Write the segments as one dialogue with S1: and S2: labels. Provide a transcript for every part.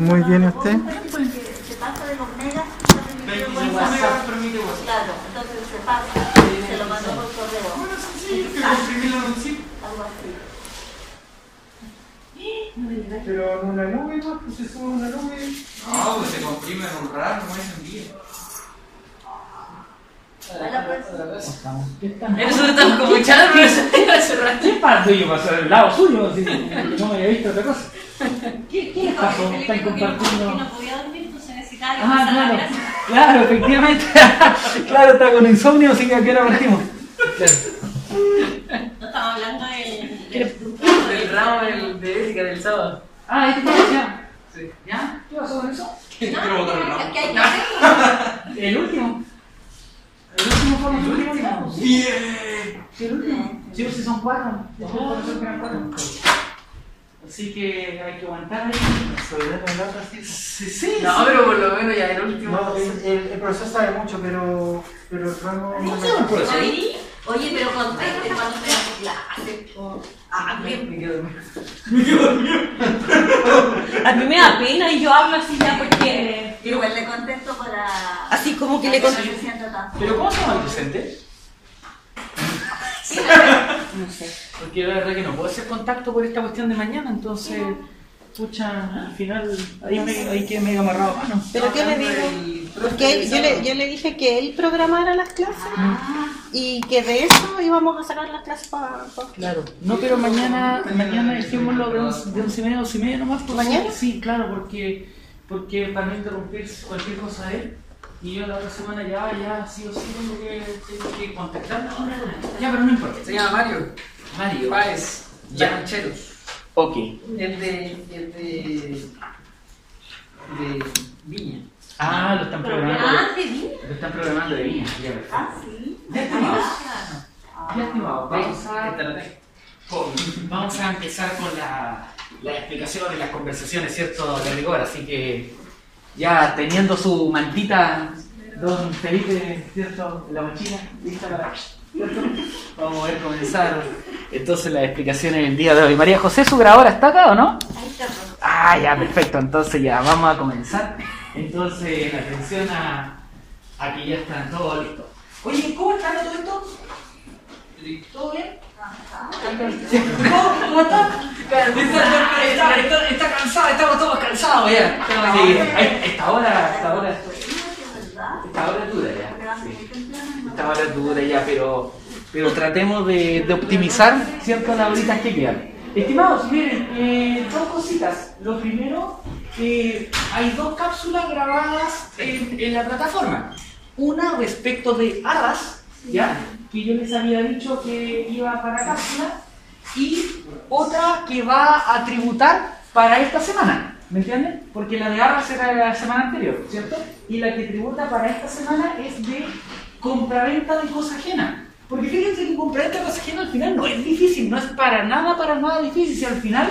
S1: Muy bien, ¿usted?
S2: Se pasa de los megas,
S3: WhatsApp permite WhatsApp.
S2: claro, entonces se pasa, se lo mandó por correo.
S3: Bueno, sí, que comprimir la noticia.
S2: Algo así.
S1: Pero en una nube, ¿no? Pues se sube una nube.
S3: No, pues se comprime en un rato, no es en día.
S2: Hola, pues.
S4: Eso estamos como echando, pero se tira hace rato.
S5: ¿Qué pasa? Yo pasé al lado suyo, así que no me había visto otra cosa. ¿Qué les pasó? ¿Están compartiendo?
S6: no podía dormir, entonces necesitaba que
S5: Ah,
S6: pasara la
S5: claro,
S6: clase.
S5: claro, efectivamente. Claro, está con insomnio, así que a qué hora partimos. Claro.
S6: No estamos hablando
S4: Del ramo de ética del sábado.
S5: Ah, ¿este está ya?
S4: Sí.
S5: ¿Ya? ¿Qué pasó con eso?
S3: Quiero botar el ramo.
S2: ¿Qué hay que hacer?
S5: El último. El último fue el último. Sí,
S3: Bien.
S5: sí, el último. Sí, pues si son 4. Después por eso eran 4. Así que hay que aguantar ahí. Sí.
S4: No, pero por lo menos ya el último.
S1: No, el profesor sabe mucho, pero el ramo...
S5: ¿Cómo se llama el profesor?
S2: Oye, pero conteste cuando te das clase.
S4: Me quedo dormido.
S6: A mí me da pena y yo hablo así ya porque...
S2: Igual le contesto para...
S6: Así como que le
S2: no
S6: contesto.
S2: se sienta tan...
S5: ¿Pero cómo se llama el docente?
S2: Sí, no.
S6: No sé.
S5: Porque la verdad que no puedo hacer contacto por esta cuestión de mañana, entonces, pucha, al final ahí quedé medio amarrado a mano.
S7: ¿Pero qué le digo? Porque yo le dije que él programara las clases y que de eso íbamos a sacar las clases para...
S5: Claro, no, pero mañana dejémoslo de 11:30 a 12:30 nomás.
S7: ¿Mañana?
S5: Sí, claro, porque para no interrumpir cualquier cosa de él, y yo la otra semana ya sí o sí tengo que contactarme. Ya, pero no importa.
S4: Se llama Mario Páez.
S5: Ya.
S4: Lancheros.
S5: Ok.
S4: El de Viña.
S5: Ah, lo están programando.
S6: Ah, te vi.
S5: Lo están programando de Viña. Ya, perfecto.
S2: Ah, sí.
S5: Ya, estimados. Ya, estimados. Vamos a empezar con la explicación y las conversaciones, ¿cierto? De rigor, así que ya teniendo su mantita, don Felipe, ¿cierto? La mochila, lista para... ¿cierto? Vamos a poder comenzar entonces las explicaciones del día de hoy. María José, ¿su grabadora está acá o no?
S2: Ahí está.
S5: Ah, ya, perfecto. Entonces ya vamos a comenzar. Entonces, atención a que ya están todos listos. Oye, ¿cómo están todo esto? ¿Todo bien? ¿Cómo está? Está cansado, estamos todos cansados ya. Sí, esta hora es dura ya. Sí. Esta hora es dura ya, pero tratemos de optimizar ciertas horitas que quedan. Estimados, miren, dos cositas. Lo primero, hay dos cápsulas grabadas en la plataforma. Una respecto de Arras, ¿ya? Que yo les había dicho que iba para cápsula, y otra que va a tributar para esta semana, ¿me entienden? Porque la de Arras era de la semana anterior, ¿cierto? Y la que tributa para esta semana es de compraventa de cosa ajena. Porque fíjense que compraventa de cosa ajena al final no es difícil, no es para nada difícil, si al final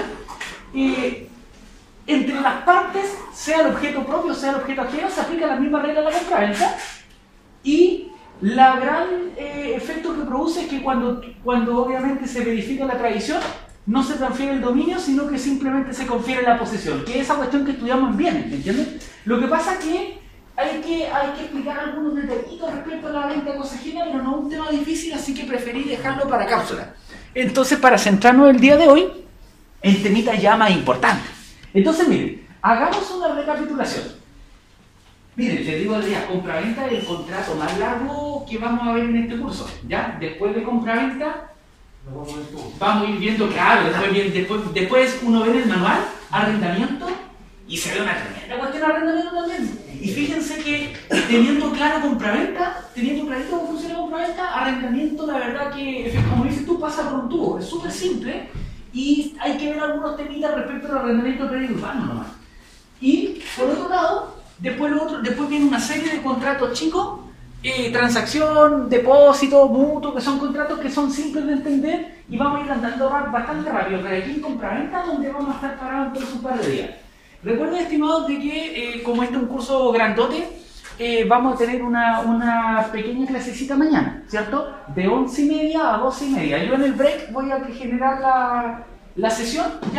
S5: entre las partes, sea el objeto propio, sea el objeto ajeno, se aplica la misma regla de la compraventa, y la gran efecto que produce es que cuando obviamente se verifica la tradición, no se transfiere el dominio, sino que simplemente se confiere la posesión, que es esa cuestión que estudiamos en bienes, ¿me entienden? Lo que pasa es que hay que explicar algunos detallitos respecto a la venta de cosa ajena, pero no es un tema difícil, así que preferí dejarlo para cápsula. Entonces, para centrarnos el día de hoy, el temita ya más importante. Entonces, miren, hagamos una recapitulación. Miren, les digo ya, compraventa es el contrato más largo que vamos a ver en este curso, ¿ya? Después de compraventa, vamos a ir viendo, claro, después uno ve en el manual, arrendamiento, y se ve una tremenda cuestión de arrendamiento también. Y fíjense que teniendo claro compraventa, teniendo clarito cómo funciona compraventa, arrendamiento, la verdad que, como dices tú, pasa por un tubo, es súper simple, y hay que ver algunos temitas respecto al arrendamiento periurbano nomás. Y, por otro lado, después viene una serie de contratos chicos, transacción, depósito, mutuo, que son contratos que son simples de entender, y vamos a ir andando bastante rápido, pero aquí en compraventa donde vamos a estar parados entonces un par de días. Recuerden, estimados, de que como este es un curso grandote, vamos a tener una pequeña clasecita mañana, ¿cierto? De 11:30 a 12:30. Yo en el break voy a generar la sesión, ¿ya?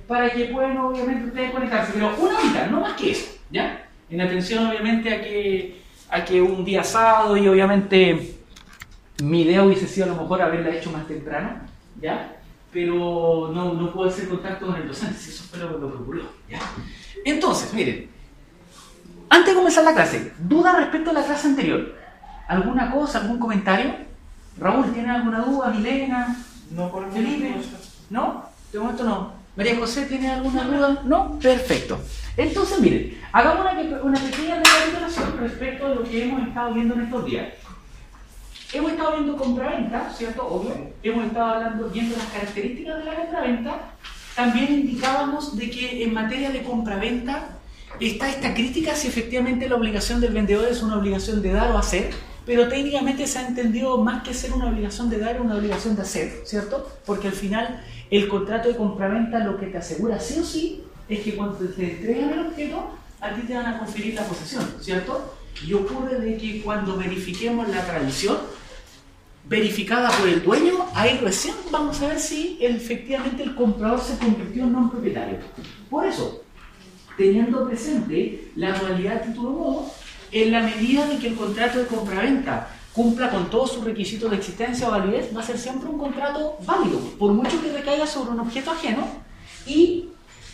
S5: para que puedan obviamente ustedes conectarse, pero una horita, no más que eso, ¿ya? En atención obviamente a que un día sábado y obviamente mi idea hubiese sido a lo mejor haberla hecho más temprano, ¿ya? Pero no puedo hacer contacto con el docente, si eso fue lo que ocurrió, ¿ya? Entonces, miren, antes de comenzar la clase, ¿duda respecto a la clase anterior? ¿Alguna cosa, algún comentario? Raúl, ¿tiene alguna duda? ¿Milena?
S1: No, por el
S5: ¿Felipe?
S1: momento
S5: ¿No? De momento no. ¿María José tiene alguna duda? ¿No? Perfecto. Entonces, miren, hagamos una pequeña recapitulación respecto a lo que hemos estado viendo en estos días. Hemos estado viendo compraventa, ¿cierto? Obvio. Hemos estado viendo las características de la compraventa. También indicábamos de que en materia de compraventa está esta crítica si efectivamente la obligación del vendedor es una obligación de dar o hacer, pero técnicamente se ha entendido más que ser una obligación de dar, es una obligación de hacer, ¿cierto? Porque al final el contrato de compraventa lo que te asegura sí o sí es que cuando te entregan el objeto, a ti te van a conferir la posesión, ¿cierto? Y ocurre de que cuando verifiquemos la tradición verificada por el dueño, ahí recién vamos a ver si efectivamente el comprador se convirtió en non propietario. Por eso, teniendo presente la dualidad título-modo, en la medida de que el contrato de compraventa cumpla con todos sus requisitos de existencia o validez, va a ser siempre un contrato válido, por mucho que recaiga sobre un objeto ajeno, y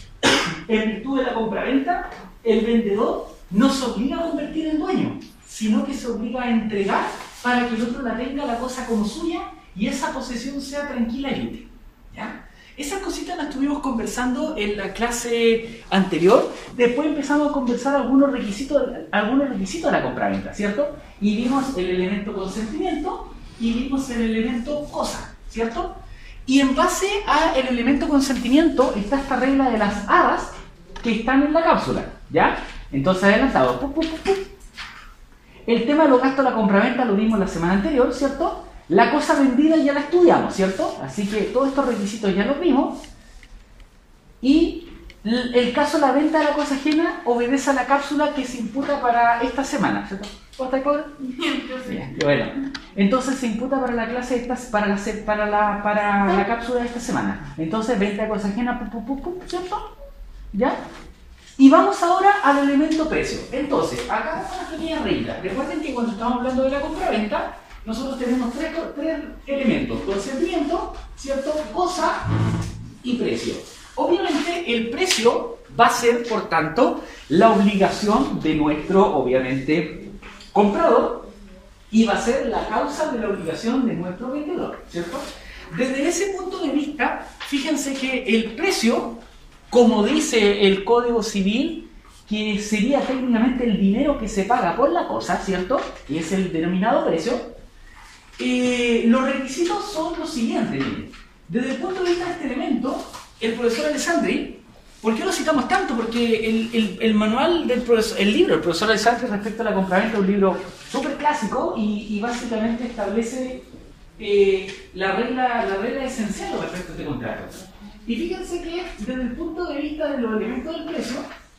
S5: en virtud de la compraventa, el vendedor no se obliga a convertir en dueño, sino que se obliga a entregar para que el otro la tenga la cosa como suya y esa posesión sea tranquila y útil, ¿ya? Esas cositas las estuvimos conversando en la clase anterior. Después empezamos a conversar algunos requisitos de la compraventa, ¿cierto? Y vimos el elemento consentimiento y vimos el elemento cosa, ¿cierto? Y en base al elemento consentimiento está esta regla de las hadas que están en la cápsula, ¿ya? Entonces adelantado. El tema de los gastos de la compraventa lo vimos la semana anterior, ¿cierto? La cosa vendida ya la estudiamos, ¿cierto? Así que todos estos requisitos ya los vimos. Y el caso de la venta de la cosa ajena obedece a la cápsula que se imputa para esta semana, ¿cierto? ¿Cómo está el cobre? Bien, bueno. Entonces se imputa para la clase para la cápsula de esta semana. Entonces venta de cosa ajena, ¿cierto? ¿Ya? Y vamos ahora al elemento precio. Entonces, acá vamos a una pequeña regla. Recuerden que cuando estamos hablando de la compraventa, nosotros tenemos tres elementos: consentimiento, ¿cierto? Cosa y precio. Obviamente, el precio va a ser, por tanto, la obligación de nuestro, obviamente, comprador, y va a ser la causa de la obligación de nuestro vendedor, ¿cierto? Desde ese punto de vista, fíjense que el precio, como dice el Código Civil, que sería técnicamente el dinero que se paga por la cosa, ¿cierto? Que es el denominado precio. Los requisitos son los siguientes, miren. Desde el punto de vista de este elemento, el profesor Alessandri, ¿por qué lo citamos tanto? Porque el manual del profesor, el libro del profesor Alessandri respecto a la compraventa es un libro súper clásico y básicamente establece la regla esencial respecto a este contrato. Y fíjense que desde el punto de vista de los elementos del precio,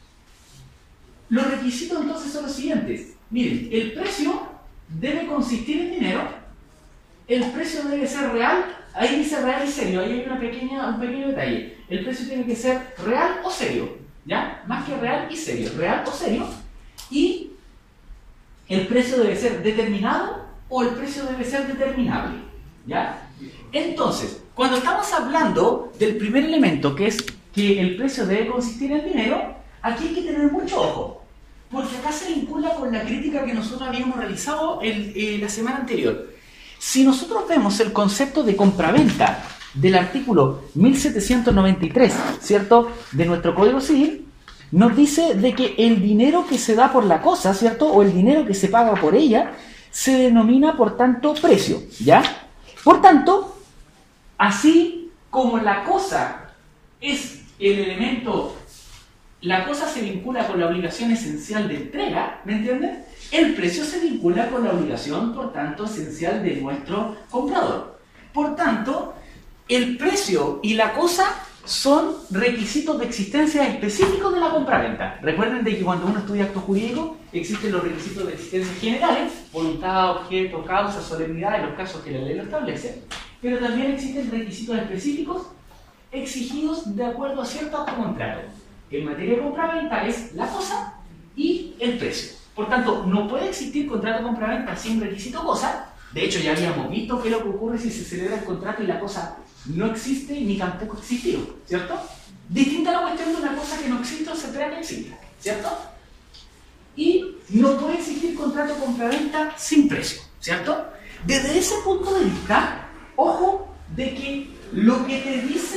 S5: los requisitos entonces son los siguientes. Miren, el precio debe consistir en dinero, el precio debe ser real, ahí dice real y serio, ahí hay un pequeño detalle. El precio tiene que ser real o serio, ¿ya? Más que real y serio, real o serio. Y el precio debe ser determinado o el precio debe ser determinable, ¿ya? Entonces, cuando estamos hablando del primer elemento, que es que el precio debe consistir en dinero, aquí hay que tener mucho ojo, porque acá se vincula con la crítica que nosotros habíamos realizado la semana anterior. Si nosotros vemos el concepto de compraventa del artículo 1793, ¿cierto?, de nuestro Código Civil, nos dice de que el dinero que se da por la cosa, ¿cierto?, o el dinero que se paga por ella, se denomina, por tanto, precio, ¿ya? Por tanto, así como la cosa es el elemento, la cosa se vincula con la obligación esencial de entrega, ¿me entienden? El precio se vincula con la obligación, por tanto, esencial de nuestro comprador. Por tanto, el precio y la cosa son requisitos de existencia específicos de la compraventa. Recuerden de que cuando uno estudia acto jurídico, existen los requisitos de existencia generales: voluntad, objeto, causa, solemnidad, en los casos que la ley lo establece. Pero también existen requisitos específicos exigidos de acuerdo a cierto acto contrato. En materia de compraventa es la cosa y el precio. Por tanto, no puede existir contrato de compraventa sin requisito cosa. De hecho, ya habíamos visto qué es lo que ocurre si se celebra el contrato y la cosa no existe ni tampoco existió, ¿cierto? Distinta la cuestión de una cosa que no existe o se espera que exista, ¿cierto? Y no puede existir contrato de compraventa sin precio, ¿cierto? Desde ese punto de vista, ojo de que lo que te dice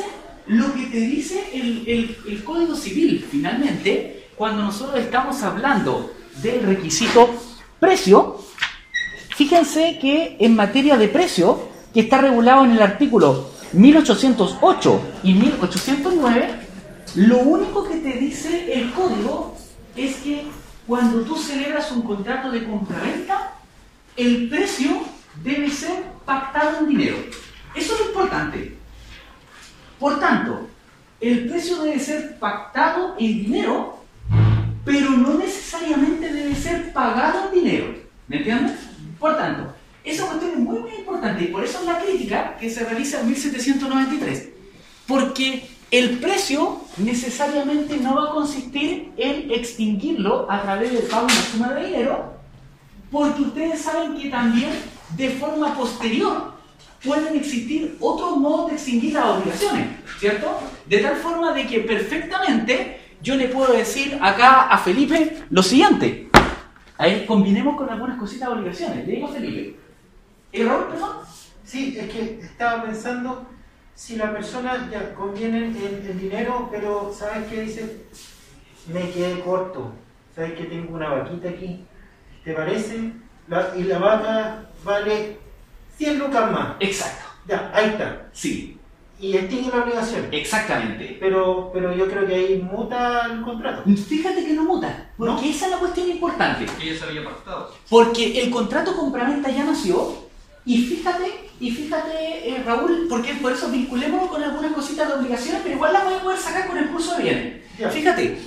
S5: el Código Civil, finalmente, cuando nosotros estamos hablando del requisito precio, fíjense que en materia de precio, que está regulado en el artículo 1808 y 1809, lo único que te dice el código es que cuando tú celebras un contrato de compraventa, el precio debe ser pactado en dinero. Eso es lo importante. Por tanto, el precio debe ser pactado en dinero, pero no necesariamente debe ser pagado en dinero. ¿Me entiendes? Por tanto, esa cuestión es muy importante y por eso es la crítica que se realiza en 1793. Porque el precio necesariamente no va a consistir en extinguirlo a través del pago de una suma de dinero, porque ustedes saben que también de forma posterior pueden existir otros modos de extinguir las obligaciones, ¿cierto? De tal forma de que perfectamente yo le puedo decir acá a Felipe lo siguiente. Ahí combinemos con algunas cositas de obligaciones. Le digo a Felipe. ¿Raúl, perdón?
S1: Sí, es que estaba pensando si la persona ya conviene el dinero, pero ¿sabes qué dice? Me quedé corto. ¿Sabes que tengo una vaquita aquí? ¿Te parece? Y la vaca vale 100 lucas más.
S5: Exacto.
S1: Ya, ahí está.
S5: Sí.
S1: Y extingue la obligación.
S5: Exactamente.
S1: Pero yo creo que ahí muta el contrato.
S5: Fíjate que no muta, porque ¿no? Esa es la cuestión importante.
S3: Que ya se había pactado.
S5: Porque el contrato compraventa ya nació, y fíjate, Raúl, porque por eso vinculémonos con algunas cositas de obligaciones, pero igual las voy a poder sacar con el curso de bienes.
S1: Ya.
S5: Fíjate,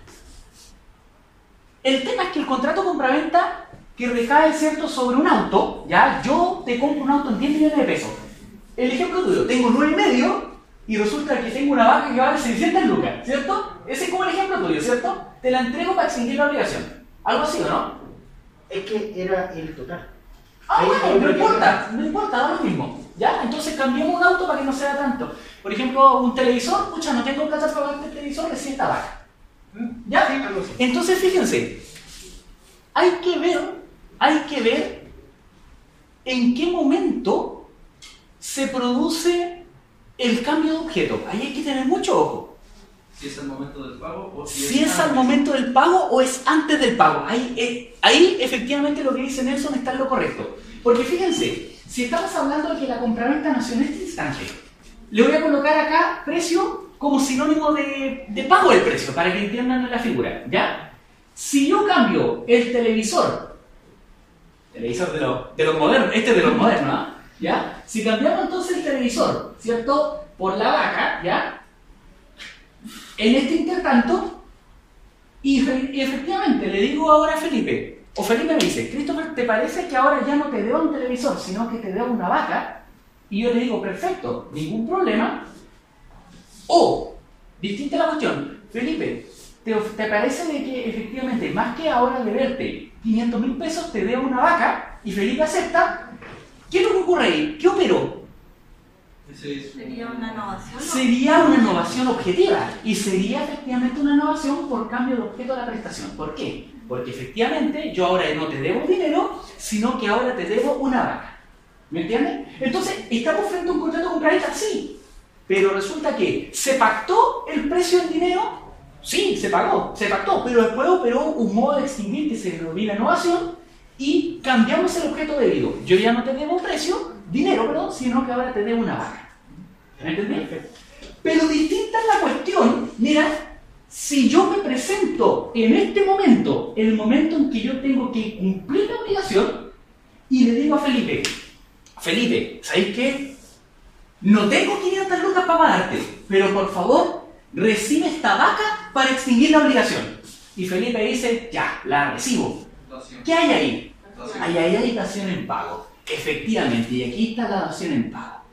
S5: el tema es que el contrato compraventa que recae, ¿cierto?, sobre un auto, ya, yo te compro un auto en 10 millones de pesos. El ejemplo tuyo, tengo 9,5 y resulta que tengo una vaca que vale 600 lucas, ¿cierto? Ese es como el ejemplo tuyo, ¿cierto? Te la entrego para extinguir la obligación. ¿Algo así o no?
S1: Es que era el total.
S5: Ah, bueno, no importa, da lo mismo. ¿Ya? Entonces cambiamos un auto para que no sea tanto. Por ejemplo, un televisor, pucha, no tengo plata para pagar el televisor, recién esta vaca. ¿Ya?
S1: Sí, algo así.
S5: Entonces, fíjense, hay que ver en qué momento se produce el cambio de objeto. Ahí hay que tener mucho ojo.
S3: Si es al momento del pago o
S5: si es al momento del pago o es antes del pago. Ahí efectivamente lo que dice Nelson está en lo correcto. Porque fíjense, si estamos hablando de que la compraventa nació en este instante, le voy a colocar acá precio como sinónimo de pago del precio, para que entiendan la figura, ¿ya? Si yo cambio el televisor de los modernos, este es de los modernos, ¿ah? ¿Ya? Si cambiamos entonces el televisor, ¿cierto?, por la vaca, ¿ya?, en este intertanto, y efectivamente le digo ahora a Felipe, o Felipe me dice, Christopher, ¿te parece que ahora ya no te debo un televisor, sino que te debo una vaca? Y yo le digo, perfecto, ningún problema. O, distinta la cuestión, Felipe, ¿te parece de que efectivamente, más que ahora deberte 500.000 pesos, te debo una vaca? Y Felipe acepta. ¿Qué es lo que ocurre ahí? ¿Qué operó?
S2: Sería una innovación.
S5: Sería una innovación objetiva y sería efectivamente una innovación por cambio de objeto de la prestación. ¿Por qué? Porque efectivamente yo ahora no te debo dinero, sino que ahora te debo una vaca. ¿Me entiendes? Entonces, ¿estamos frente a un contrato de compraventa? Sí. Pero resulta que ¿se pactó el precio en dinero? Sí, se pactó, pero después operó un modo de extinguir que se denomina innovación y cambiamos el objeto debido. Yo ya no te debo dinero, perdón, sino que ahora te debo una vaca. ¿Me entendés? Pero distinta es la cuestión, mira, si yo me presento en este momento, el momento en que yo tengo que cumplir la obligación, y le digo a Felipe, ¿sabéis qué? No tengo 500 lucas para pagarte, pero por favor, recibe esta vaca para extinguir la obligación. Y Felipe dice, ya, la recibo. ¿Qué hay ahí? Ahí hay dación en pago. Efectivamente, y aquí está la dación en pago.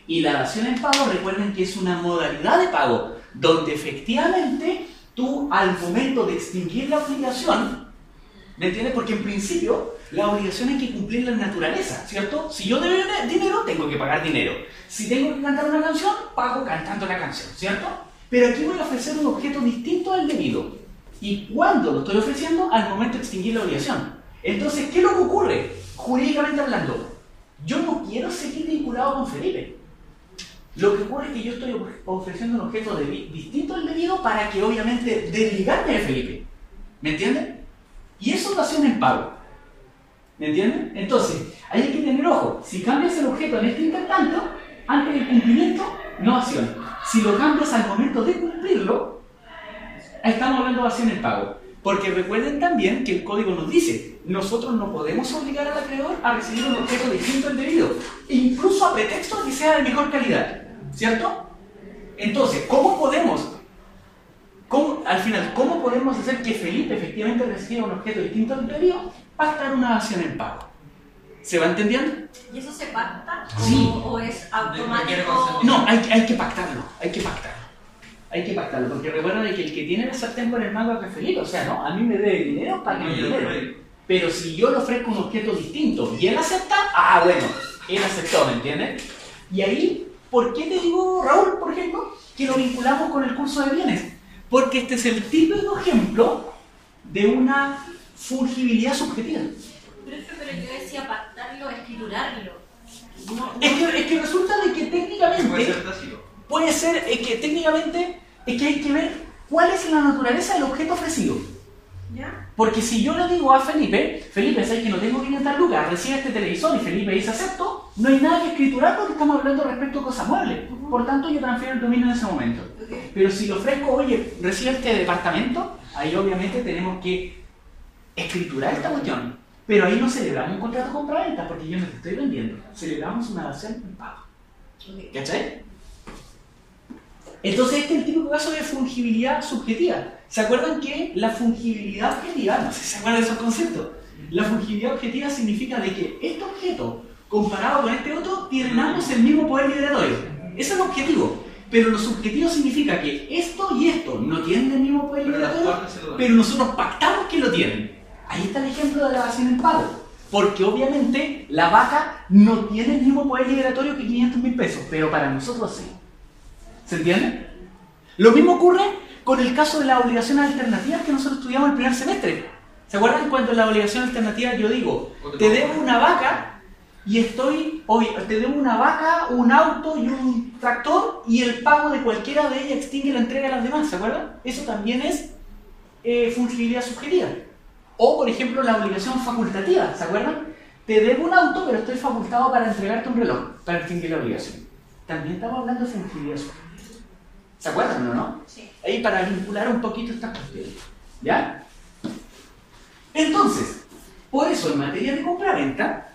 S5: Y la dación en pago, recuerden que es una modalidad de pago, donde efectivamente tú al momento de extinguir la obligación, ¿me entiendes? Porque en principio la obligación hay que cumplirla en naturaleza, ¿cierto? Si yo debo dinero, tengo que pagar dinero. Si tengo que cantar una canción, pago cantando la canción, ¿cierto? Pero aquí voy a ofrecer un objeto distinto al debido. ¿Y cuándo lo estoy ofreciendo? Al momento de extinguir la obligación. Entonces, ¿qué es lo que ocurre? Jurídicamente hablando, yo no quiero seguir vinculado con Felipe. Lo que ocurre es que yo estoy ofreciendo un objeto distinto al debido para que obviamente desligarme de Felipe. ¿Me entienden? Y eso es dación en pago. ¿Me entienden? Entonces, hay que tener ojo. Si cambias el objeto en este intertanto, antes del cumplimiento, no acción. Si lo cambias al momento de cumplirlo, estamos hablando de dación en pago. Porque recuerden también que el código nos dice, nosotros no podemos obligar al acreedor a recibir un objeto distinto al debido, incluso a pretexto de que sea de mejor calidad, ¿cierto? Entonces, ¿cómo podemos hacer que Felipe efectivamente reciba un objeto distinto al debido? Pactar una dación en pago. ¿Se va entendiendo?
S2: ¿Y eso se pacta?
S5: Sí.
S2: ¿O es automático?
S5: No, hay que pactarlo, hay que pactarlo, porque recuerda que el que tiene la sartén por el mango es Felipe, o sea, no, a mí me debe dinero, pague dinero. Pero si yo le ofrezco un objeto distinto y él acepta, bueno, él aceptó, ¿me entiendes? Y ahí, ¿por qué te digo, Raúl, por ejemplo, que lo vinculamos con el curso de bienes? Porque este es el típico ejemplo de una fungibilidad subjetiva.
S2: Pero yo decía pactarlo, escriturarlo.
S5: Es que resulta de que técnicamente
S3: Puede ser tácito.
S5: puede ser, técnicamente hay que ver cuál es la naturaleza del objeto ofrecido.
S2: ¿Ya?
S5: Porque si yo le digo a Felipe, ¿sabes que no tengo 500 lucas? Recibe este televisor y Felipe dice acepto, no hay nada que escriturar porque estamos hablando respecto a cosas muebles. Por tanto, yo transfiero el dominio en ese momento.
S2: Okay.
S5: Pero si le ofrezco, oye, recibe este departamento, ahí obviamente tenemos que escriturar esta cuestión. Pero ahí no celebramos un contrato compra-venta porque yo no te estoy vendiendo. Celebramos una dación en pago.
S2: Okay.
S5: ¿Cachai? Entonces este es el típico caso de fungibilidad subjetiva. ¿Se acuerdan que la fungibilidad objetiva, no sé si se acuerdan de esos conceptos? La fungibilidad objetiva significa de que este objeto, comparado con este otro, tienen ambos el mismo poder liberatorio. Ese es el objetivo. Pero lo subjetivo significa que esto y esto no tienen el mismo poder liberatorio, pero nosotros pactamos que lo tienen. Ahí está el ejemplo de la dación en pago. Porque obviamente la vaca no tiene el mismo poder liberatorio que 500.000 pesos, pero para nosotros sí. ¿Se entiende? Lo mismo ocurre con el caso de las obligaciones alternativas que nosotros estudiamos el primer semestre. ¿Se acuerdan cuando en la obligación alternativa yo digo, te debo una vaca y te debo una vaca, un auto y un tractor y el pago de cualquiera de ellas extingue la entrega a las demás? ¿Se acuerdan? Eso también es fungibilidad subjetiva. O, por ejemplo, la obligación facultativa, ¿se acuerdan? Te debo un auto, pero estoy facultado para entregarte un reloj, para extinguir la obligación. También estamos hablando de fungibilidad subjetiva. ¿Se acuerdan o no?
S2: Sí.
S5: Ahí para vincular un poquito estas cuestiones. ¿Ya? Entonces, por eso en materia de compra-venta,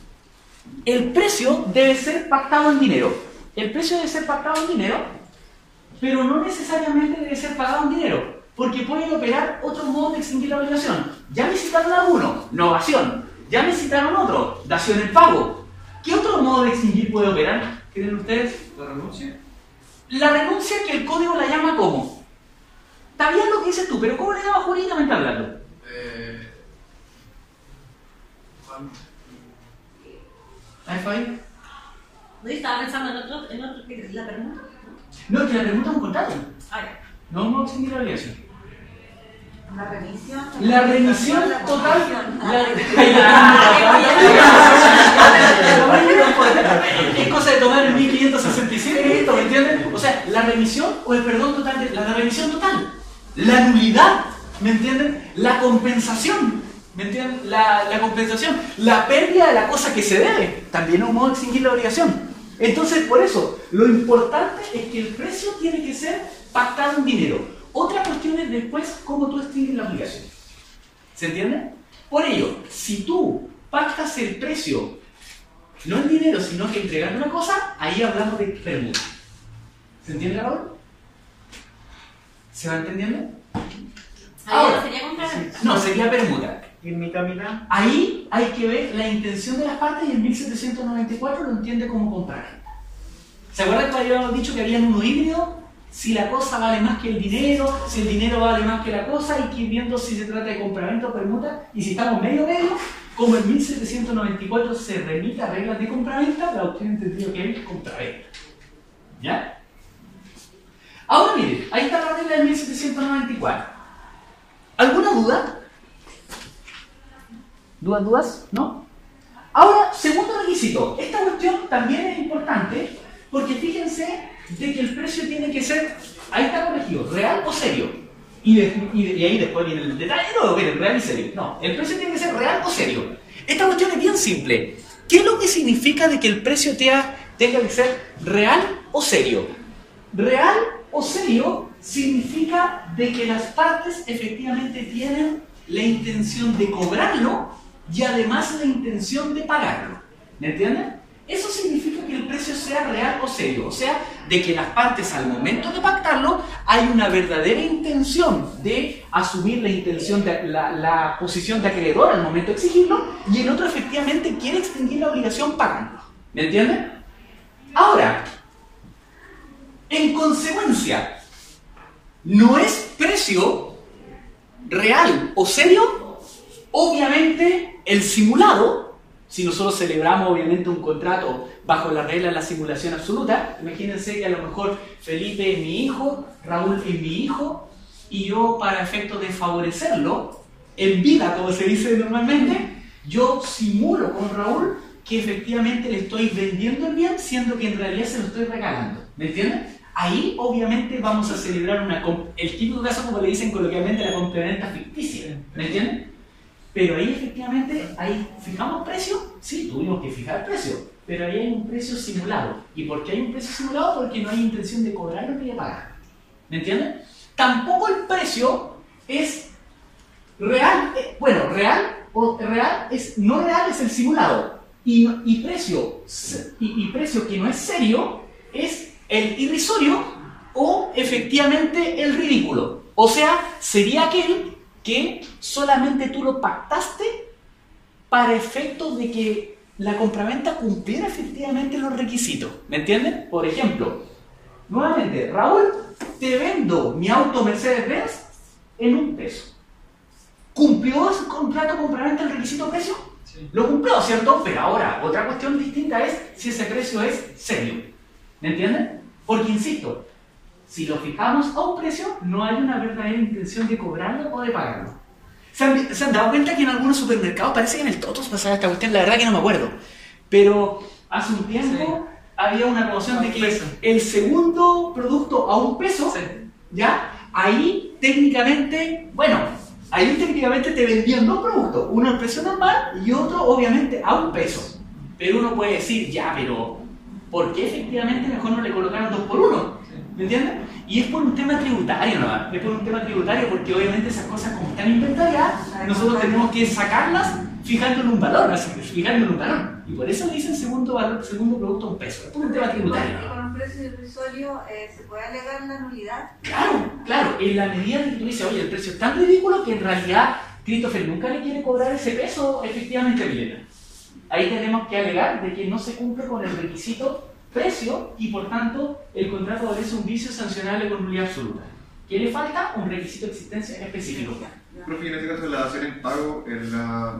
S5: el precio debe ser pactado en dinero. El precio debe ser pactado en dinero, pero no necesariamente debe ser pagado en dinero. Porque pueden operar otros modos de extinguir la obligación. Ya me citaron alguno, novación. Ya me citaron otro, dación en pago. ¿Qué otro modo de extinguir puede operar? ¿Creen ustedes?
S3: ¿La renuncia?
S5: La renuncia que el código la llama ¿cómo? Está bien lo que dices tú, pero ¿cómo le llamas jurídicamente hablando? ¿Ahí?
S2: ¿No estaba pensando en otro que la pregunta?
S5: No, es que la pregunta es un contrato.
S2: Ya.
S5: No vamos a extinguir la obligación.
S7: La remisión.
S5: La remisión total. Es cosa de tomar el 1567 y esto, ¿me entienden? O sea, la remisión o el perdón total, la remisión total. La nulidad, ¿me entienden? La compensación, ¿me entienden? La compensación. La pérdida de la cosa que se debe. También es un modo de extinguir la obligación. Entonces, por eso, lo importante es que el precio tiene que ser pactado en dinero. Otra cuestión es después cómo tú extingues la obligación. ¿Se entiende? Por ello, si tú pactas el precio, no en dinero, sino que entregando una cosa, ahí hablamos de permuta. ¿Se entiende, Raúl? ¿Se va entendiendo?
S2: Ahora sería compra-venta.
S5: No, sería permuta.
S1: ¿Y en mitad?
S5: Ahí hay que ver la intención de las partes y el 1794 lo entiende como compra-venta. ¿Se acuerdan que habíamos dicho que había uno híbrido? Si la cosa vale más que el dinero, si el dinero vale más que la cosa, y que viendo si se trata de compraventa o permuta, y si estamos medio, como en 1794 se remite a reglas de compraventa, la usted entendió que es compraventa. ¿Ya? Ahora miren, ahí está la regla de 1794. ¿Alguna duda? ¿Dudas? ¿No? Ahora, segundo requisito. Esta cuestión también es importante porque fíjense de que el precio tiene que ser, ahí está corregido, real o serio. Y ahí después viene el detalle, no, miren, real y serio. No, el precio tiene que ser real o serio. Esta cuestión es bien simple. ¿Qué es lo que significa de que el precio tenga que ser real o serio? Real o serio significa de que las partes efectivamente tienen la intención de cobrarlo y además la intención de pagarlo. ¿Me entienden? Eso significa que el precio sea real o serio, o sea, de que las partes al momento de pactarlo hay una verdadera intención de asumir la intención de la posición de acreedor al momento de exigirlo y el otro efectivamente quiere extinguir la obligación pagándolo. ¿Me entienden? Ahora, en consecuencia, ¿no es precio real o serio? Obviamente el simulado. Si nosotros celebramos obviamente un contrato bajo la regla de la simulación absoluta, imagínense que a lo mejor Felipe es mi hijo, Raúl es mi hijo, y yo para efectos de favorecerlo, en vida como se dice normalmente, yo simulo con Raúl que efectivamente le estoy vendiendo el bien, siendo que en realidad se lo estoy regalando. ¿Me entienden? Ahí obviamente vamos a celebrar el típico caso como le dicen coloquialmente la compraventa ficticia. ¿Me entienden? Pero ahí efectivamente, ahí fijamos precio, sí, tuvimos que fijar precio, pero ahí hay un precio simulado. ¿Y por qué hay un precio simulado? Porque no hay intención de cobrarlo ni de pagar. ¿Me entienden? Tampoco el precio es real, no real es el simulado. Y precio que no es serio es el irrisorio o efectivamente el ridículo. O sea, sería aquel que solamente tú lo pactaste para efecto de que la compraventa cumpliera efectivamente los requisitos. ¿Me entienden? Por ejemplo, nuevamente, Raúl, te vendo mi auto Mercedes-Benz en $1. ¿Cumplió ese contrato compraventa el requisito precio? Sí. Lo cumplió, ¿cierto? Pero ahora, otra cuestión distinta es si ese precio es serio. ¿Me entienden? Porque, insisto, si lo fijamos a un precio, no hay una verdadera intención de cobrarlo o de pagarlo. ¿Se han dado cuenta que en algunos supermercados, parece que en el Totos pasaba esta cuestión, la verdad que no me acuerdo, pero hace un tiempo había una promoción de que el segundo producto a $1, ¿ya? Ahí técnicamente te vendían dos productos, uno al precio normal y otro obviamente a $1. Pero uno puede decir, ya, pero ¿por qué efectivamente mejor no le colocaron 2 por 1? ¿Me entienden? Y es por un tema tributario nomás, es por un tema tributario porque obviamente esas cosas como están inventariadas, nosotros tenemos que sacarlas fijándole un valor, y por eso le dicen segundo producto a $1, es por un tema tributario.
S8: ¿Y con un precio irrisorio se puede alegar la nulidad?
S5: Claro, en la medida en que tú dices, oye, el precio es tan ridículo que en realidad Christopher nunca le quiere cobrar ese peso efectivamente a Milena. Ahí tenemos que alegar de que no se cumple con el requisito precio y por tanto el contrato obedece un vicio sancionable con nulidad absoluta. ¿Qué le falta? Un requisito de existencia específico.
S9: Profe, en este caso la dación en pago es la...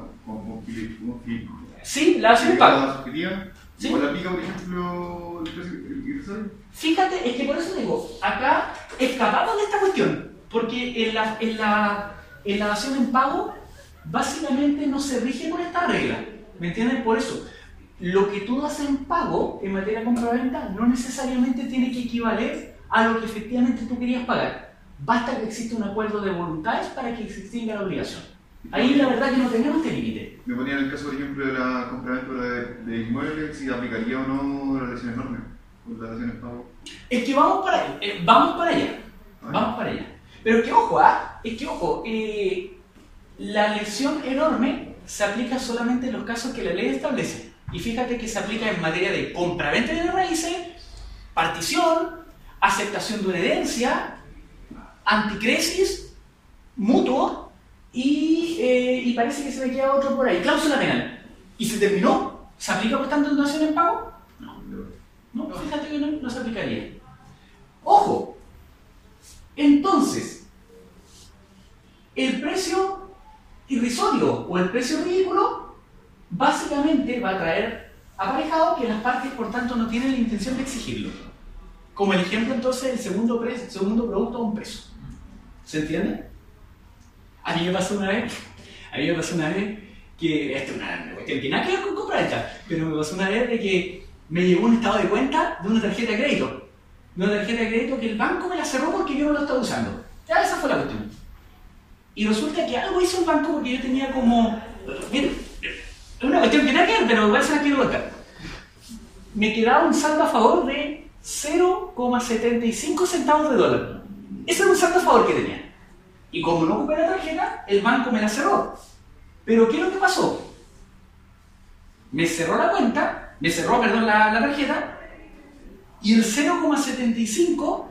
S5: Sí, la dación en pago.
S9: ¿Sí? ¿Cuál aplica, por ejemplo, el precio irrisorio?
S5: Fíjate, es que por eso digo, acá escapamos de esta cuestión, porque en la dación en pago básicamente no se rige por esta regla. ¿Me entienden? Por eso, lo que tú haces en pago en materia de compraventa no necesariamente tiene que equivaler a lo que efectivamente tú querías pagar. Basta que exista un acuerdo de voluntades para que se extinga la obligación. Ahí la verdad que no tenemos este límite.
S9: Me ponía en el caso, por ejemplo, de la compraventa de inmuebles, si aplicaría o no la lesión enorme, por la lesión en pago.
S5: Es que vamos para allá. Pero que ojo, la lesión enorme se aplica solamente en los casos que la ley establece. Y fíjate que se aplica en materia de compraventa de raíces, partición, aceptación de una herencia, anticresis, mutuo y parece que se me queda otro por ahí, cláusula penal. ¿Y se terminó? ¿Se aplica por tanto en dación en pago? No, fíjate que no se aplicaría. ¡Ojo! Entonces, el precio irrisorio o el precio ridículo básicamente va a traer aparejado que las partes, por tanto, no tienen la intención de exigirlo. Como el ejemplo, entonces, el segundo producto a un precio. ¿Se entiende? A mí me pasó una vez que, esta es una cuestión que nada que ver con compra-venta, pero me pasó una vez de que me llegó un estado de cuenta de una tarjeta de crédito. De una tarjeta de crédito que el banco me la cerró porque yo no la estaba usando. Ya esa fue la cuestión. Y resulta que algo hizo el banco porque yo tenía como... Miren, es una cuestión que nada que ver, pero igual se la quiero contar. Me quedaba un saldo a favor de 0,75 centavos de dólar. Ese era un saldo a favor que tenía. Y como no ocupé la tarjeta, el banco me la cerró. Pero ¿qué es lo que pasó? Me cerró la tarjeta, y el 0,75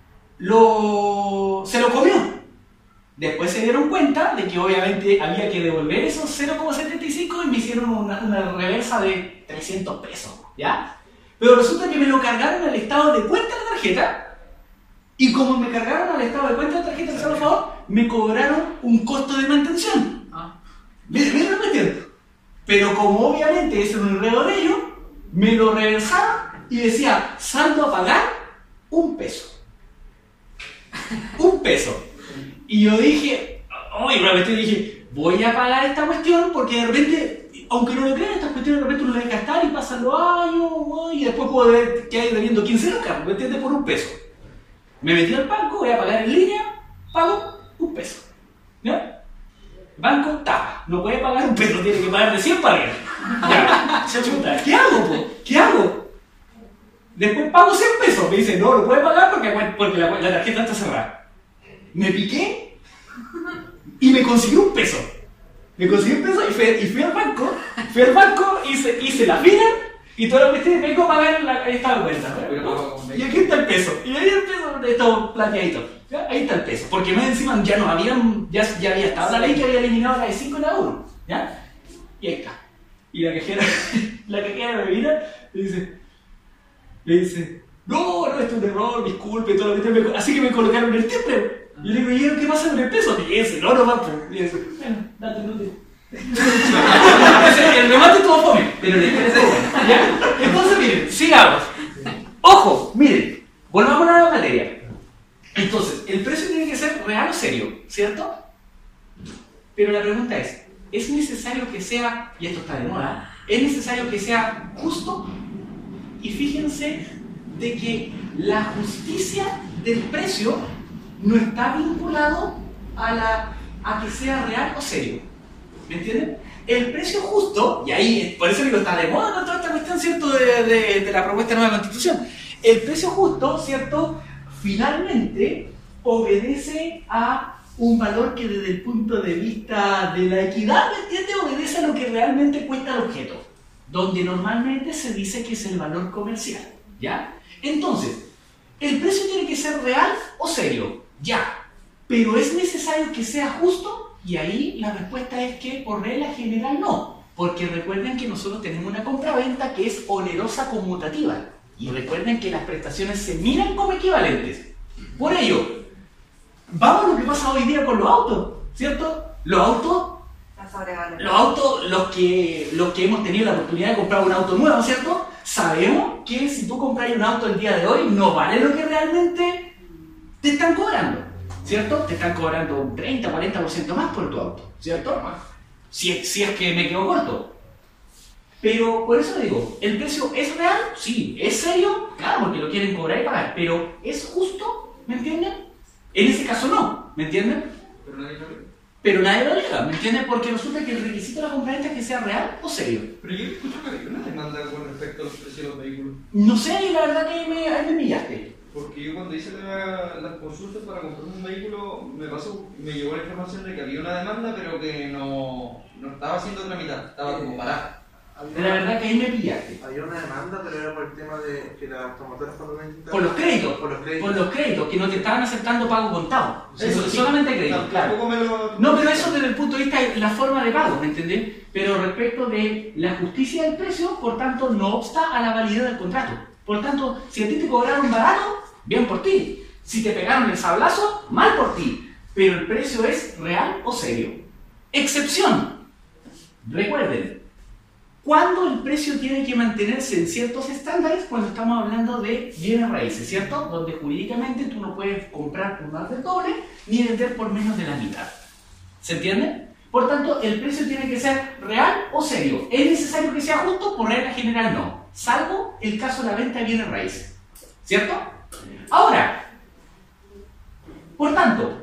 S5: se lo comió. Después se dieron cuenta de que obviamente había que devolver esos 0,75 y me hicieron una reversa de 300 pesos, ¿ya? Pero resulta que me lo cargaron al estado de cuenta de la tarjeta, y como me cargaron al estado de cuenta de la tarjeta, por favor, me cobraron un costo de mantención. Miren lo que entiendo. Pero como obviamente ese era un enredo de ellos, me lo reversaron y decía, saldo a pagar, $1. $1. Y yo dije, voy a pagar esta cuestión porque de repente, aunque no lo crean, estas cuestiones de repente uno las debe gastar y pasan los años, y después puedo ver que hay debiendo 15 lucas, ¿me entiendes? Por $1. Me metí al banco, voy a pagar en línea, pago $1. ¿Ya? Banco, tapa, no puede pagar $1, tiene que pagar de 100 para arriba. Ya, chuta, ¿qué hago, po? ¿Qué hago? Después pago 100 pesos, me dice, no puede pagar porque la tarjeta está cerrada. Me piqué y me conseguí $1. Me conseguí $1 y fui al banco, hice la fila y todo lo que vengo a pagar esta cuenta. Y aquí está el peso, y ahí el peso está plateadito. Ahí está el peso, porque más encima ya había estado la ley que había eliminado la de 5 y la 1, ¿ya? Y ahí está. Y la cajera de bebida le dice, no, esto es un error, disculpe, todo lo que te... Así que me colocaron el timbre. Y yo le digo, ¿y qué pasa con el peso? Y ese, no, va, pues. Y dice, bueno, date, no te... El remate estuvo fome, pero la historia estuvo buena, ¿ya? Entonces, miren, sigamos. Ojo, miren, volvamos a la materia. Entonces, el precio tiene que ser real o serio, ¿cierto? Pero la pregunta es necesario que sea, y esto está de moda, es necesario que sea justo? Y fíjense de que la justicia del precio no está vinculado a que sea real o serio. ¿Me entienden? El precio justo, y ahí, por eso digo, está de moda con toda esta cuestión, ¿cierto?, de la propuesta de nueva constitución. El precio justo, ¿cierto?, finalmente obedece a un valor que desde el punto de vista de la equidad, ¿me entiendes?, obedece a lo que realmente cuesta el objeto, donde normalmente se dice que es el valor comercial, ¿ya? Entonces, el precio tiene que ser real o serio, ya, pero ¿es necesario que sea justo? Y ahí la respuesta es que por regla general no, porque recuerden que nosotros tenemos una compraventa que es onerosa conmutativa, y recuerden que las prestaciones se miran como equivalentes. Por ello, vamos a lo que pasa hoy día con los autos, ¿cierto? Los autos, los que hemos tenido la oportunidad de comprar un auto nuevo, ¿cierto? Sabemos que si tú compras un auto el día de hoy no vale lo que realmente te están cobrando, ¿cierto? Te están cobrando un 30, 40% más por tu auto, ¿cierto? Si es que me quedo corto. Pero por eso digo, ¿el precio es real? Sí. ¿Es serio? Claro, porque lo quieren cobrar y pagar. Pero ¿es justo? ¿Me entienden? En ese caso no, ¿me entienden? Pero nadie lo alega, ¿me entienden? Porque resulta que el requisito de la compraventa es que sea real o serio.
S3: Pero yo escucho que hay una demanda con respecto a los precios de los vehículos.
S5: No sé, la verdad que ahí me pillaste.
S3: Porque yo cuando hice las consultas para comprar un vehículo, me llegó la información de que había una demanda, pero que no estaba siendo tramitada, estaba como parada.
S5: La verdad que ahí me pillaste.
S10: Había una demanda, pero era por el tema de que las automotoras cuando necesitaban...
S5: Por los créditos, que no te estaban aceptando pago contado. Eso, sí. Solamente crédito, claro. No, pero eso desde el punto de vista de la forma de pago, ¿me entendés? Pero respecto de la justicia del precio, por tanto, no obsta a la validez del contrato. Por tanto, si a ti te cobraron barato, bien por ti. Si te pegaron el sablazo, mal por ti. Pero el precio es real o serio. Excepción. Recuerden, ¿cuándo el precio tiene que mantenerse en ciertos estándares? Cuando estamos hablando de bienes raíces, ¿cierto? Donde jurídicamente tú no puedes comprar por más del doble ni vender por menos de la mitad. ¿Se entiende? Por tanto, el precio tiene que ser real o serio. ¿Es necesario que sea justo? Por regla general no. Salvo el caso de la venta de bienes raíces. ¿Cierto? Ahora, por tanto,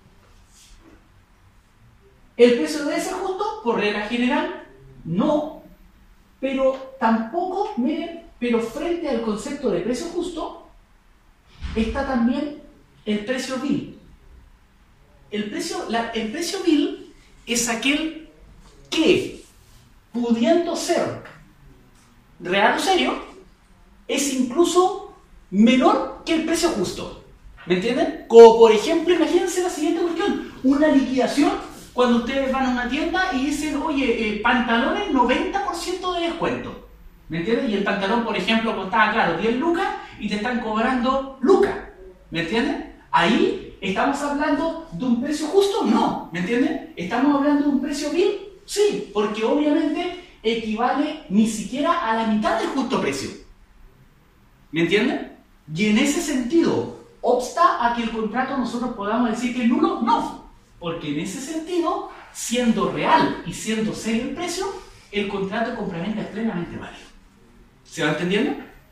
S5: ¿el precio debe ser justo? Por regla general, no. Pero tampoco, miren, pero frente al concepto de precio justo, está también el precio vil. El precio vil es aquel que, pudiendo ser real o serio, es incluso menor que el precio justo. ¿Me entienden? Como por ejemplo, imagínense la siguiente cuestión, una liquidación cuando ustedes van a una tienda y dicen, oye, pantalones 90% de descuento. ¿Me entienden? Y el pantalón, por ejemplo, costaba, claro, 10 lucas y te están cobrando lucas. ¿Me entienden? Ahí estamos hablando de un precio justo, no. ¿Me entienden? Estamos hablando de un precio vil, sí, porque obviamente equivale ni siquiera a la mitad del justo precio. ¿Me entienden? Y en ese sentido, ¿obsta a que el contrato nosotros podamos decir que es nulo? No, porque en ese sentido, siendo real y siendo serio el precio, el contrato de compraventa es plenamente válido. ¿Se va entendiendo?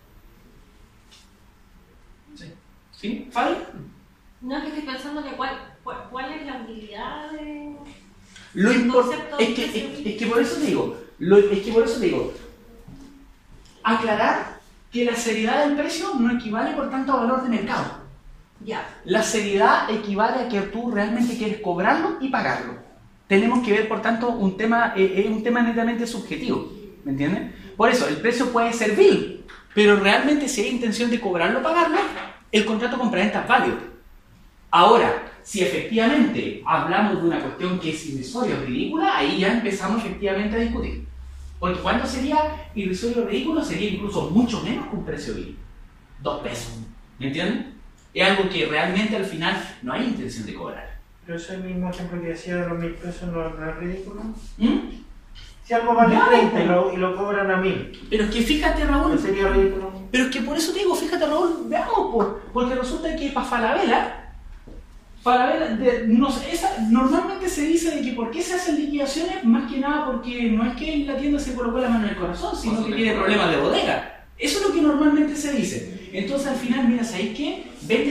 S3: Sí.
S5: ¿Sí? ¿Fabi?
S6: No, es que estoy pensando que cuál es la utilidad de...
S5: Lo
S6: concepto
S5: es que por eso te digo, aclarar que la seriedad del precio no equivale por tanto a valor de mercado.
S6: Ya.
S5: La seriedad equivale a que tú realmente quieres cobrarlo y pagarlo. Tenemos que ver, por tanto, un tema netamente subjetivo. ¿Me entiendes? Por eso, el precio puede ser vil, pero realmente si hay intención de cobrarlo o pagarlo, el contrato compraventa es válido. Ahora, si efectivamente hablamos de una cuestión que es irrisoria o ridícula, ahí ya empezamos efectivamente a discutir. Porque ¿cuánto sería irrisorio o ridículo? Sería incluso mucho menos que un precio vil. 2 pesos. ¿Me entienden? Es algo que realmente al final no hay intención de cobrar.
S1: Pero ese mismo ejemplo que decía de los 1.000 pesos no es ridículo.
S5: ¿Mm?
S1: Si algo vale
S5: No,
S1: 30 y lo cobran a 1.000,
S5: Pero es que fíjate, Raúl,
S1: ¿no sería ridículo?
S5: pero es que por eso te digo, fíjate, Raúl, veamos, porque resulta que para Falabella, normalmente se dice de que por qué se hacen liquidaciones, más que nada porque no es que la tienda se colocó la mano en el corazón, sino que tiene problemas de bodega. Eso es lo que normalmente se dice. Entonces al final, mira, ¿sabéis qué?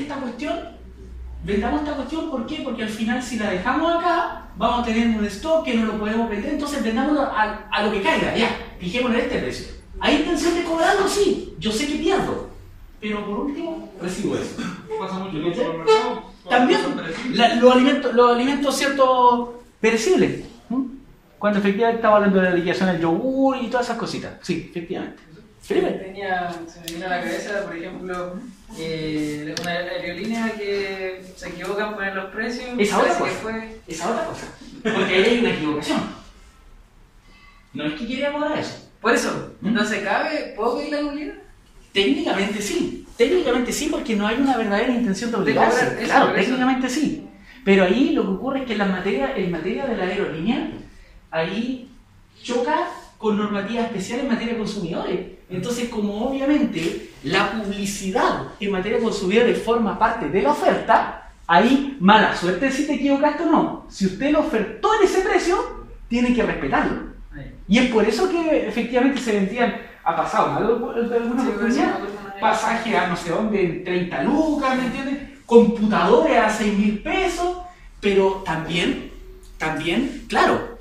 S5: Vendamos esta cuestión, ¿por qué? Porque al final si la dejamos acá, vamos a tener un stock que no lo podemos vender, entonces vendámoslo a lo que caiga, ya, fijémonos en este precio. ¿Hay intención de cobrarlo? Sí, yo sé que pierdo, pero por último, recibo eso.
S3: Pasa mucho en el supermercado.
S5: También, los alimentos ciertos perecibles. Cuando efectivamente estaba hablando de la liquidación del yogur y todas esas cositas. Sí, efectivamente. Felipe.
S4: Se me vino a la cabeza, por ejemplo, una aerolínea que se equivocan en poner los precios.
S5: Esa otra
S4: parece
S5: cosa.
S4: que
S5: Esa otra cosa. Porque ahí hay una equivocación. No es que quiera cobrar eso.
S4: Por eso, entonces ¿puedo pedir la nulidad?
S5: Técnicamente sí, porque no hay una verdadera intención de obligarse.
S4: cobrar, eso,
S5: Claro,
S4: eso.
S5: técnicamente sí. Pero ahí lo que ocurre es que en materia de la aerolínea, ahí choca con normativas especiales en materia de consumidores. Entonces, como obviamente la publicidad en materia de consumidores forma parte de la oferta, ahí mala suerte si te equivocaste o no. Si usted lo ofertó en ese precio, tiene que respetarlo. Y es por eso que efectivamente se vendían, ha pasado alguna oportunidad, pasajes a no sé dónde en 30 lucas, ¿me entiendes? Computadores a 6.000 pesos, pero también, claro,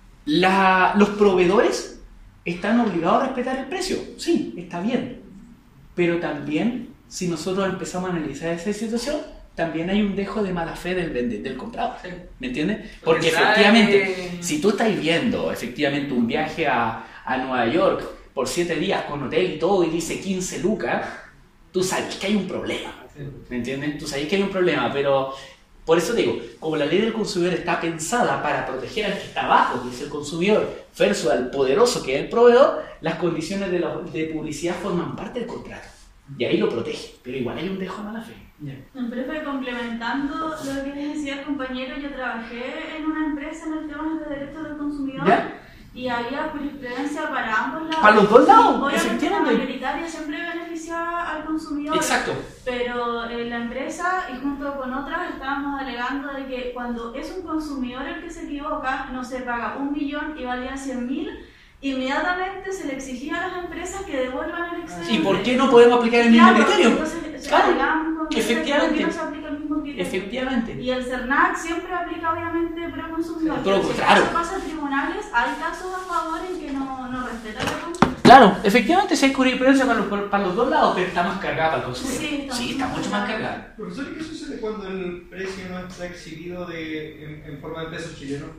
S5: los proveedores están obligados a respetar el precio, sí, está bien, pero también si nosotros empezamos a analizar esa situación, también hay un dejo de mala fe del comprador, ¿me entiendes? Porque efectivamente, si tú estás viendo efectivamente un viaje a Nueva York por 7 días con hotel y todo y dice 15 lucas, tú sabes que hay un problema, ¿me entiendes? Tú sabes que hay un problema, pero por eso digo, como la ley del consumidor está pensada para proteger al que está abajo, que es el consumidor, versus al poderoso, que es el proveedor, las condiciones de publicidad forman parte del contrato. Y ahí lo protege, pero igual hay un dejo de mala fe.
S11: Profe, complementando lo que les decía el compañero, yo trabajé en una empresa en el tema de derechos del consumidor.
S5: ¿Ya?
S11: Y había jurisprudencia para ambos lados.
S5: Para los dos lados,
S11: obviamente
S5: efectivamente.
S11: la mayoritaria siempre beneficia al consumidor.
S5: Exacto.
S11: Pero la empresa y junto con otras estábamos alegando de que cuando es un consumidor el que se equivoca, no se paga 1 millón y valía 100.000, inmediatamente se le exigía a las empresas que devuelvan el excedente.
S5: ¿Y por qué no podemos aplicar el mismo criterio?
S11: Entonces,
S5: Claro,
S11: alegamos con que
S5: efectivamente.
S11: ¿por qué no se aplica el mismo criterio?
S5: Efectivamente.
S11: Y el CERNAC siempre aplica obviamente pro consumidor.
S5: Pero,
S11: si
S5: claro.
S11: eso pasa en tribunales, hay casos a favor en que no respetan la consulta.
S5: Claro, efectivamente sí hay jurisprudencia para los dos lados, pero está más cargada para el consumidor.
S11: Sí,
S5: está mucho más cargada.
S3: Profesor, ¿y qué sucede cuando el precio no está exhibido en forma de pesos chilenos?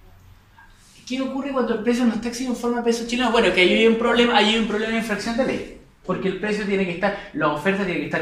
S5: ¿Qué ocurre cuando el precio no está exhibido en forma de peso chileno? Bueno, que ahí hay un problema de infracción de ley. Porque el precio tiene que estar, la oferta tiene que estar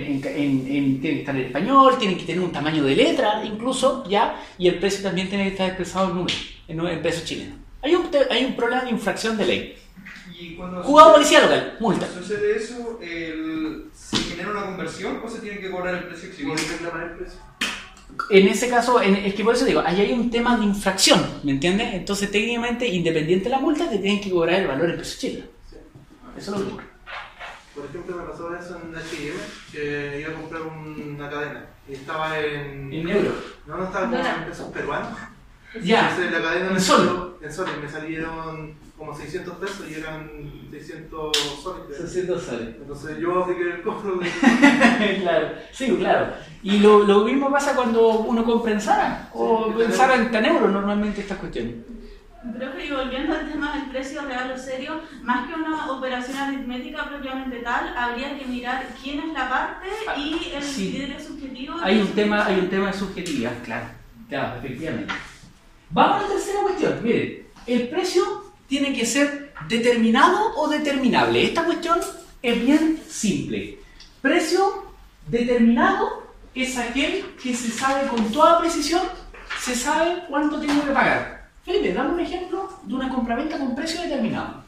S5: tiene que estar en español, tiene que tener un tamaño de letra incluso, ¿ya? Y el precio también tiene que estar expresado en pesos chilenos. Hay un problema de infracción de ley.
S3: ¿Y cuando
S5: Juzgado policía local, multa.
S3: ¿Sucede eso? ¿Se genera una conversión o se tiene que cobrar el precio exhibido?
S10: ¿Puedes reclamar el precio?
S5: En ese caso, es que por eso digo, ahí hay un tema de infracción, ¿me entiendes? Entonces técnicamente, independiente de la multa, te tienen que cobrar el valor en pesos chilenos. Eso es lo que ocurre.
S10: Por ejemplo, me pasó eso en H&M, que iba a comprar una cadena y estaba en
S5: euros.
S10: No, estaba como en pesos peruanos.
S5: Ya.
S10: Entonces la cadena
S5: En sol.
S10: En soles me salieron como 600 pesos y eran 600 soles.
S5: 600 soles.
S10: Entonces yo apliqué el cobro de...
S5: Claro, sí, claro. Y lo mismo pasa cuando uno compra en Zara o en Zara en euros normalmente estas cuestiones.
S11: Profe, y volviendo al tema del precio real o serio, más que una operación aritmética propiamente tal, habría que mirar quién es la parte y el criterio subjetivo.
S5: Hay un tema de subjetividad, claro, efectivamente. Vamos a la tercera cuestión. Miren, el precio tiene que ser determinado o determinable. Esta cuestión es bien simple. Precio determinado es aquel que se sabe con toda precisión, se sabe cuánto tengo que pagar. Felipe, dame un ejemplo de una compraventa con precio determinado.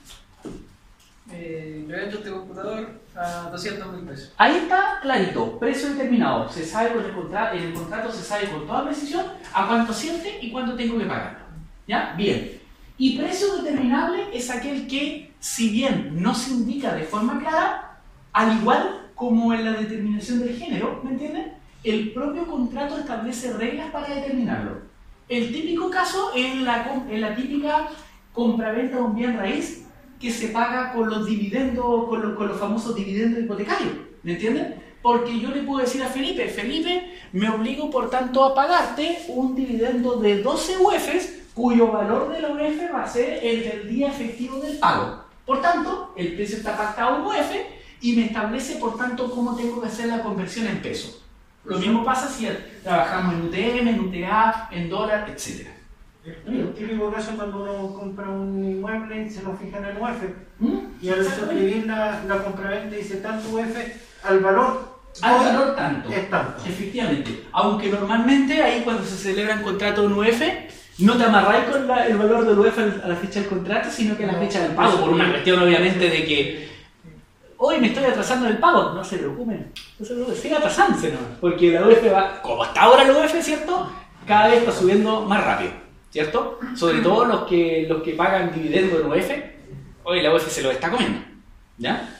S4: Yo he hecho este computador a 200.000 pesos.
S5: Ahí está clarito, precio determinado. Se sabe con en el contrato se sabe con toda precisión a cuánto asciende y cuánto tengo que pagar. ¿Ya? Bien. Y precio determinable es aquel que, si bien no se indica de forma clara, al igual como en la determinación del género, ¿me entienden? El propio contrato establece reglas para determinarlo. El típico caso es la típica compraventa de un bien raíz que se paga con los dividendos, con los famosos dividendos hipotecarios, ¿me entienden? Porque yo le puedo decir a Felipe, me obligo por tanto a pagarte un dividendo de 12 UFs cuyo valor de la UF va a ser el del día efectivo del pago. Por tanto, el precio está pactado en UF y me establece por tanto cómo tengo que hacer la conversión en pesos. Lo mismo pasa si trabajamos en UTM, en UTA, en dólar, etc.
S1: El típico caso cuando uno compra un inmueble se lo fijan en UF y al suscribir la compraventa dice tanto UF al valor
S5: tanto.
S1: Es tanto.
S5: Efectivamente. Aunque normalmente ahí cuando se celebran contratos en UF no te amarráis con el valor del UF a la fecha del contrato, sino que a la fecha del pago, por una cuestión obviamente de que hoy me estoy atrasando en el pago. No se preocupen, sigue atrasándose, ¿no? Porque la UF va, como está ahora la UF, ¿cierto? Cada vez está subiendo más rápido, ¿cierto? Sobre todo los que pagan dividendo en UF, hoy la UF se lo está comiendo, ¿ya?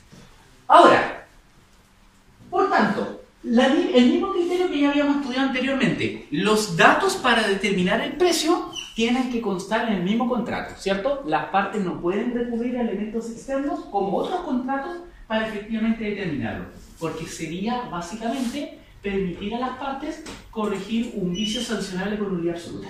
S5: Ahora, por tanto, el mismo criterio que ya habíamos estudiado anteriormente, los datos para determinar el precio tienen que constar en el mismo contrato, ¿cierto? Las partes no pueden recurrir a elementos externos como otros contratos para efectivamente determinarlo, porque sería básicamente permitir a las partes corregir un vicio sancionable con nulidad absoluta.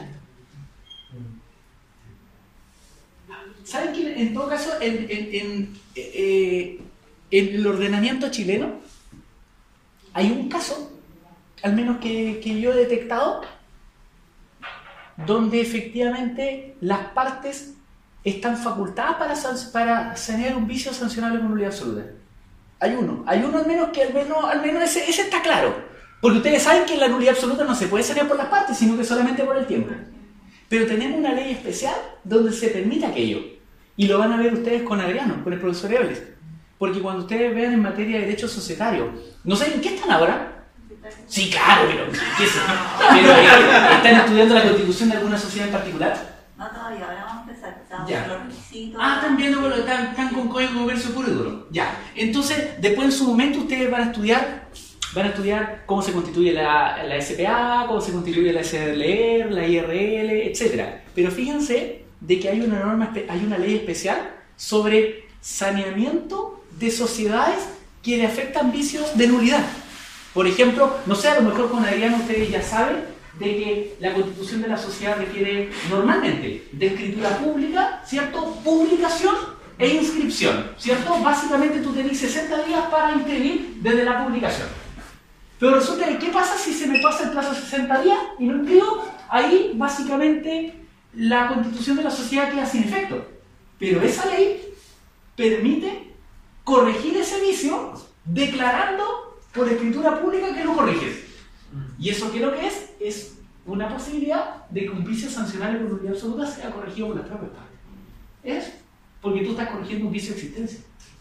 S5: ¿Saben que en todo caso en el ordenamiento chileno hay un caso, al menos que yo he detectado, donde efectivamente las partes están facultadas para sanear un vicio sancionable con nulidad absoluta? Hay uno al menos que al menos ese está claro, porque ustedes saben que la nulidad absoluta no se puede sanear por las partes, sino que solamente por el tiempo. Pero tenemos una ley especial donde se permite aquello, y lo van a ver ustedes con Adriano, con el profesor Ebles, porque cuando ustedes vean en materia de derecho societario, no sé en qué están ahora. Sí, claro, pero ¿están estudiando la constitución de alguna sociedad en particular?
S8: No, todavía, ahora vamos a empezar. Estamos
S5: Ya.
S8: con los requisitos.
S5: Están viendo, están con código de comercio puro y duro. Ya. Entonces, después en su momento ustedes van a estudiar cómo se constituye la SPA, cómo se constituye la SLR, la IRL, etc. Pero fíjense de que hay una ley especial sobre saneamiento de sociedades que le afectan vicios de nulidad. Por ejemplo, no sé, a lo mejor con Adrián ustedes ya saben de que la constitución de la sociedad requiere normalmente de escritura pública, ¿cierto? Publicación e inscripción, ¿cierto? Básicamente tú tenés 60 días para inscribir desde la publicación. Pero resulta que, ¿qué pasa si se me pasa el plazo de 60 días y no inscribo? Ahí, básicamente, la constitución de la sociedad queda sin efecto. Pero esa ley permite corregir ese vicio declarando por escritura pública que lo corriges. ¿Y eso qué es lo que es? Es una posibilidad de que un vicio sancionable por nulidad absoluta sea corregido por las propias partes. Es porque tú estás corrigiendo un vicio de existencia.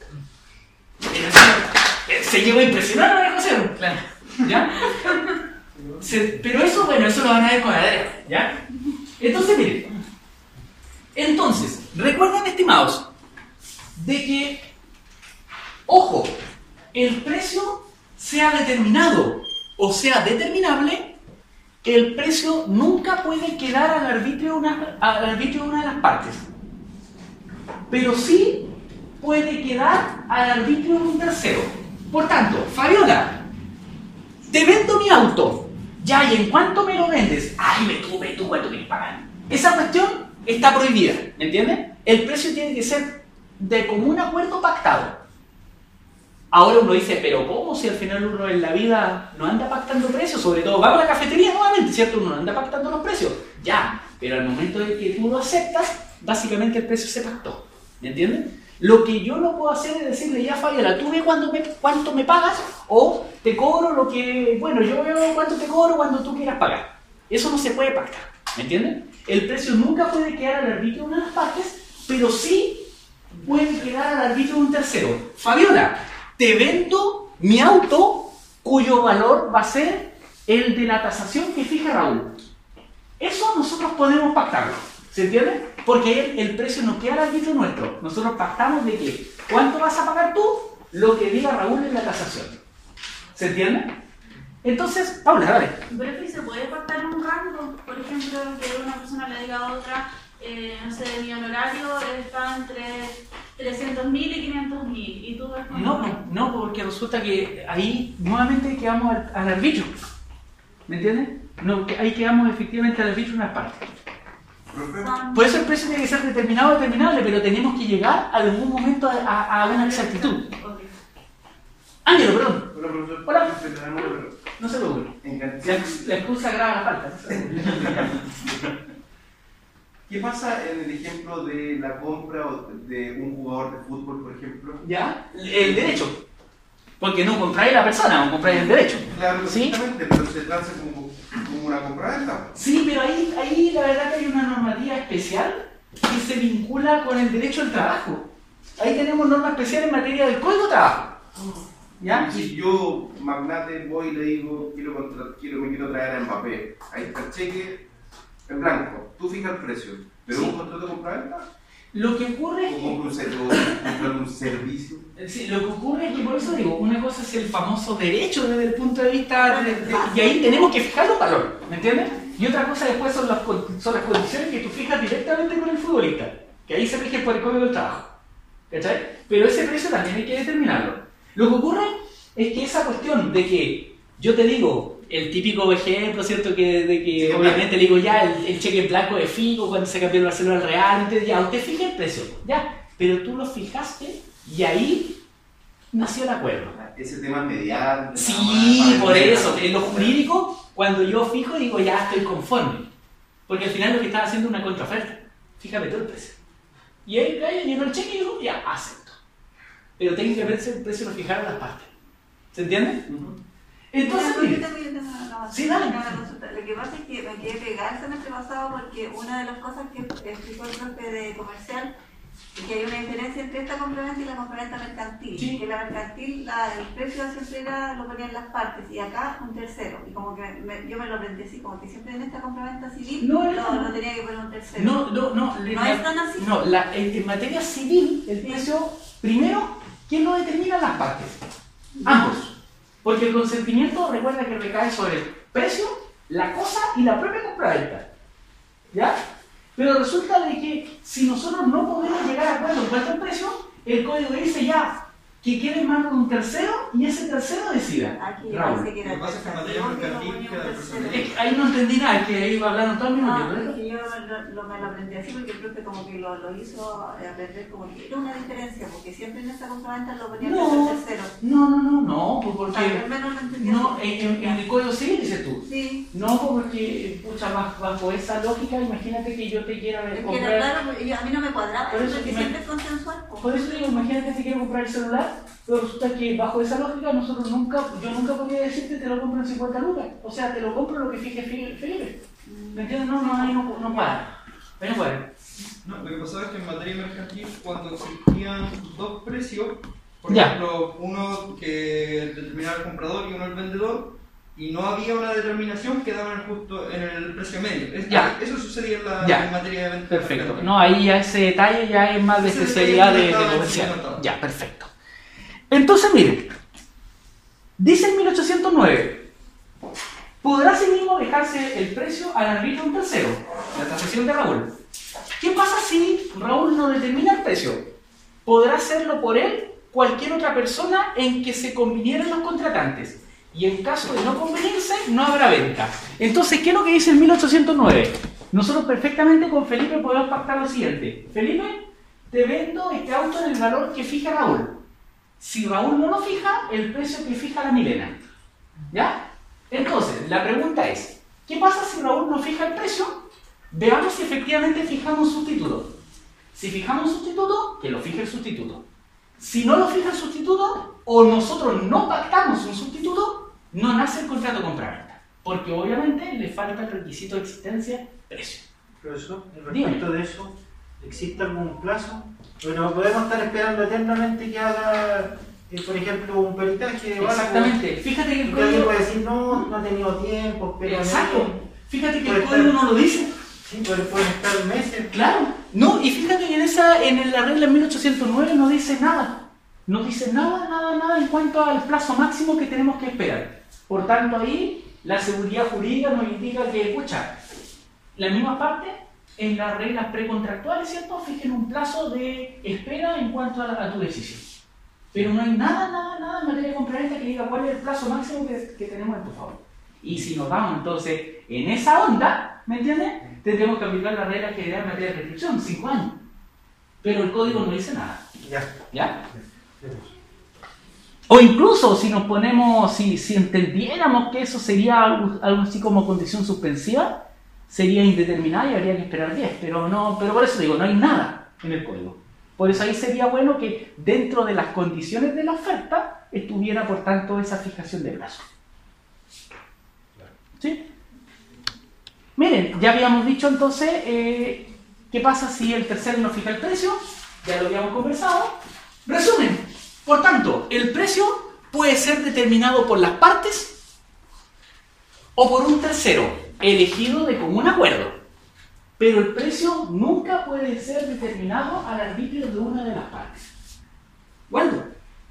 S5: Se llegó a impresionar a la José. Claro. ¿Ya? Pero eso, bueno, eso lo van a ver con Adrián. ¿Ya? Entonces, miren. Entonces, recuerden, estimados, de que, ojo, el precio sea determinado o sea determinable, el precio nunca puede quedar al arbitrio de una de las partes. Pero sí puede quedar al arbitrio de un tercero. Por tanto, Fabiola, te vendo mi auto. Ya, ¿y en cuánto me lo vendes? Ay, tú cuánto quieres pagar. Esa cuestión está prohibida, ¿me entiendes? El precio tiene que ser de común acuerdo pactado. Ahora uno dice, pero ¿cómo si al final uno en la vida no anda pactando precios? Sobre todo, vamos a la cafetería nuevamente, ¿cierto? Uno no anda pactando los precios. Ya, pero al momento de que tú lo aceptas, básicamente el precio se pactó. ¿Me entiendes? Lo que yo no puedo hacer es decirle, ya Fabiola, tú ve cuánto me pagas o te cobro lo que... Bueno, yo veo cuánto te cobro cuando tú quieras pagar. Eso no se puede pactar. ¿Me entienden? El precio nunca puede quedar al arbitrio de una de las partes, pero sí puede quedar al arbitrio de un tercero. Fabiola, te vendo mi auto cuyo valor va a ser el de la tasación que fija Raúl. Eso nosotros podemos pactarlo. ¿Se entiende? Porque el precio no queda al arbitrio nuestro. Nosotros pactamos de que ¿cuánto vas a pagar tú? Lo que diga Raúl en la tasación. ¿Se entiende? Entonces, Paula, dale.
S11: Pero es que se puede pactar un rango. Por ejemplo, que una persona le diga a otra, no sé, mi honorario está entre 300.000 y 500.000. Y tú ves
S5: No, porque resulta que ahí nuevamente quedamos al arbitrio. ¿Me entiendes? No, que ahí quedamos efectivamente al arbitrio en unas partes. Por eso el precio tiene que ser determinado o determinable, pero tenemos que llegar a algún momento a una exactitud. Ángelo, perdón. Hola. No se preocupe. La excusa graba la falta.
S12: ¿Qué pasa en el ejemplo de la compra de un jugador de fútbol, por ejemplo?
S5: ¿Ya? El derecho. Porque no compráis la persona, compráis el derecho.
S12: Claro,
S5: ¿sí?
S12: Exactamente, pero se trata como una compra-venta.
S5: Sí, pero ahí la verdad que hay una normativa especial que se vincula con el derecho al trabajo. Ahí tenemos norma especial en materia del Código de Trabajo. ¿Ya?
S12: Y si yo, magnate, voy y le digo, me quiero traer a Mbappé, ahí está el cheque en blanco, tú fijas el precio, pero
S5: sí.
S12: Un contrato de compra-venta.
S5: Lo que ocurre es que...
S12: comprar un servicio.
S5: Sí, lo que ocurre es que, por eso digo, una cosa es el famoso derecho desde el punto de vista y ahí tenemos que fijar los valores, ¿me entiendes? Y otra cosa después son las condiciones que tú fijas directamente con el futbolista, que ahí se rigen por el Código del Trabajo, ¿cachai? Pero ese precio también hay que determinarlo. Lo que ocurre es que esa cuestión de que yo te digo, el típico ejemplo, ¿cierto? De que sí, obviamente le digo ya, el cheque en blanco de Figo cuando se cambió el Barcelona al Real, entonces ya, usted fija el precio, ya, pero tú lo fijaste y ahí nació el acuerdo.
S12: Ese tema medial.
S5: Sí, por eso, en lo jurídico, cuando yo fijo digo ya estoy conforme, porque al final lo que estaba haciendo es una contraoferta, fíjame todo el precio. Y ahí llenó el cheque y digo ya, acepto. Pero técnicamente el precio lo fijaron las partes. ¿Se entiende? Entonces,
S8: sí, dale. Lo que pasa es que me quedé pegada el semestre pasado porque una de las cosas que explicó el profe de comercial Y que hay una diferencia entre esta compraventa y la compraventa mercantil.
S5: Sí.
S8: Que la mercantil, el precio siempre era, lo ponían las partes y acá un tercero. Y como que yo me lo aprendí así, como que siempre en esta compraventa civil lo tenía que poner un tercero.
S5: No
S8: es tan así.
S5: No, en materia civil, el precio, primero, ¿quién lo determina? Las partes. Ambos. Porque el consentimiento, recuerda que recae sobre el precio, la cosa y la propia compraventa. ¿Ya? Pero resulta de que si nosotros no podemos llegar a acuerdo en cuanto al precio, el código dice ya que quede en manos de un tercero y ese tercero decida.
S8: Aquí
S5: Raúl.
S8: parece que era
S3: Lo que pasa es que en materia mercantil queda el personal.
S5: Es que ahí no entendí nada, es que ahí hablaron todo el mismo tiempo.
S8: Es que yo me lo aprendí así porque creo que como que lo hizo aprender como que era una diferencia, porque siempre en esa compraventa lo ponían el tercero.
S5: No, porque
S8: Al menos lo entendí
S5: no,
S8: así.
S5: en el código civil dices tú.
S8: Sí.
S5: No, porque pucha, bajo esa lógica, imagínate que yo te quiera
S8: Es que
S5: comprar.
S8: era claro, a mí no me cuadraba,
S5: Por eso
S8: porque
S5: que
S8: siempre es consensual.
S5: Por eso digo, imagínate si quiero comprar el celular, pero resulta que bajo esa lógica yo nunca podría decirte te lo compro en 50 lucas. O sea, te lo compro lo que fije Felipe. ¿Me entiendes? Ahí no para. Ahí no para.
S3: No, lo que pasaba es que en materia mercantil, cuando existían dos precios, por
S5: Ya.
S3: ejemplo, uno que determinaba el comprador y uno el vendedor, y no había una determinación, quedaban justo en el precio medio.
S5: Ya.
S3: Eso sucedía
S5: Ya.
S3: en materia de venta.
S5: Perfecto.
S3: mercantil.
S5: No, ahí ya ese detalle ya es más de
S3: Ese
S5: especialidad
S3: detalle
S5: de
S3: no estaba
S5: comercial.
S3: encima.
S5: Ya, perfecto. Entonces, miren, dice en 1809, podrá asimismo dejarse el precio al arbitrio de un tercero, la tasación de Raúl. ¿Qué pasa si Raúl no determina el precio? Podrá hacerlo por él cualquier otra persona en que se convinieran los contratantes. Y en caso de no convenirse, no habrá venta. Entonces, ¿qué es lo que dice el 1809? Nosotros perfectamente con Felipe podemos pactar lo siguiente. Felipe, te vendo este auto en el valor que fija Raúl. Si Raúl no lo fija, el precio que fija la Milena. ¿Ya? Entonces, la pregunta es, ¿qué pasa si Raúl no fija el precio? Veamos si efectivamente fijamos un sustituto. Si fijamos un sustituto, que lo fije el sustituto. Si no lo fija el sustituto, o nosotros no pactamos un sustituto, no nace el contrato de compraventa. Porque obviamente le falta el requisito de existencia, precio.
S1: Profesor, respecto de eso, ¿existe algún plazo? Bueno, podemos estar esperando eternamente que haga, por ejemplo, un peritaje.
S5: Exactamente. Fíjate que el
S1: código
S5: código
S1: puede decir, no he tenido tiempo, pero...
S5: Exacto. Fíjate que el código no lo dice.
S1: Sí, pero pueden estar meses.
S5: Claro. No, y fíjate que en la regla 1809 no dice nada. No dice nada en cuanto al plazo máximo que tenemos que esperar. Por tanto, ahí la seguridad jurídica nos indica que, escucha, la misma parte en las reglas precontractuales, ¿cierto? Fijen un plazo de espera en cuanto a tu decisión. Pero no hay nada en materia de compraventa que diga cuál es el plazo máximo que tenemos en tu favor. Y si nos vamos entonces en esa onda, ¿me entiendes? Tendremos que aplicar la regla que da en materia de restricción, 5 años. Pero el código no dice nada. ¿Ya? O incluso si nos ponemos, si entendiéramos que eso sería algo así como condición suspensiva, sería indeterminada y habría que esperar 10, pero por eso digo, no hay nada en el código. Por eso ahí sería bueno que dentro de las condiciones de la oferta estuviera, por tanto, esa fijación de plazo. ¿Sí? Miren, ya habíamos dicho entonces, ¿qué pasa si el tercero no fija el precio? Ya lo habíamos conversado. Resumen, por tanto, el precio puede ser determinado por las partes o por un tercero, elegido de común acuerdo. Pero el precio nunca puede ser determinado al arbitrio de una de las partes. ¿Cuándo?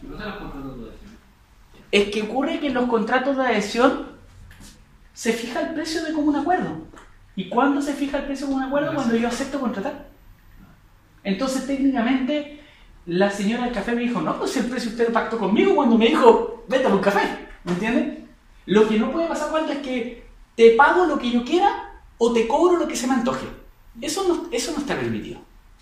S5: Es que ocurre que en los contratos de adhesión se fija el precio de común acuerdo. ¿Y cuándo se fija el precio de común acuerdo? Cuando yo acepto contratar. Entonces, técnicamente, la señora del café me dijo, no, pues el precio usted lo pactó conmigo cuando me dijo, vete a un café. ¿Me entienden? Lo que no puede pasar, Walter, es que te pago lo que yo quiera o te cobro lo que se me antoje. Eso no está permitido.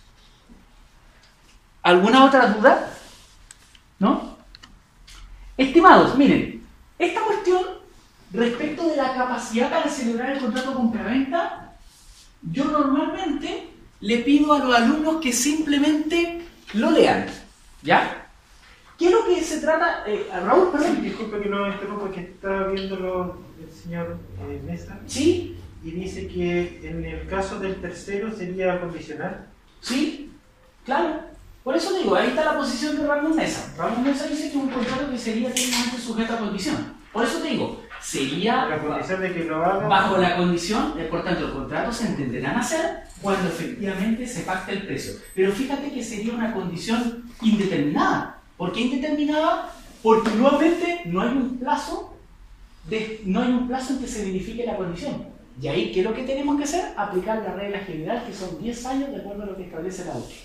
S5: ¿Alguna otra duda? ¿No? Estimados, miren, esta cuestión respecto de la capacidad para celebrar el contrato de compraventa, yo normalmente le pido a los alumnos que simplemente lo lean. ¿Ya? ¿Qué es lo que se trata? Raúl, perdón.
S1: Sí, disculpe que no me interrumpa, que estaba viéndolo el señor Mesa.
S5: Sí.
S1: Y dice que en el caso del tercero sería condicional.
S5: Sí. Claro, por eso digo, ahí está la posición de Ramón Mesa. Ramón Mesa dice que es un contrato que sería técnicamente sujeto a condición. Por eso te digo, sería
S1: la condición de que lo haga
S5: bajo la condición, por tanto, los contratos se entenderán hacer cuando efectivamente se pacte el precio. Pero fíjate que sería una condición indeterminada. ¿Por qué indeterminada? Porque nuevamente no hay un plazo en que se verifique la condición. Y ahí, ¿qué es lo que tenemos que hacer? Aplicar la regla general, que son 10 años de acuerdo a lo que establece la UTI.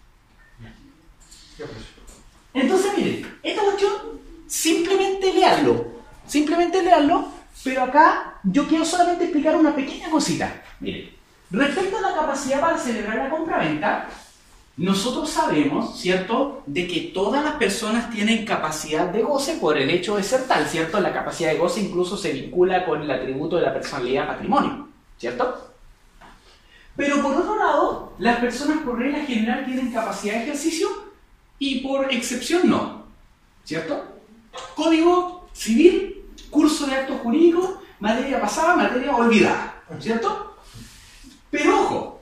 S5: Entonces, miren, esta cuestión, simplemente leanlo, pero acá yo quiero solamente explicar una pequeña cosita. Miren, respecto a la capacidad para celebrar la compraventa, nosotros sabemos, ¿cierto?, de que todas las personas tienen capacidad de goce por el hecho de ser tal, ¿cierto? La capacidad de goce incluso se vincula con el atributo de la personalidad patrimonio, ¿cierto? Pero por otro lado, las personas por regla general tienen capacidad de ejercicio y por excepción no, ¿cierto? Código civil, curso de actos jurídicos, materia pasada, materia olvidada, ¿cierto? Pero ojo,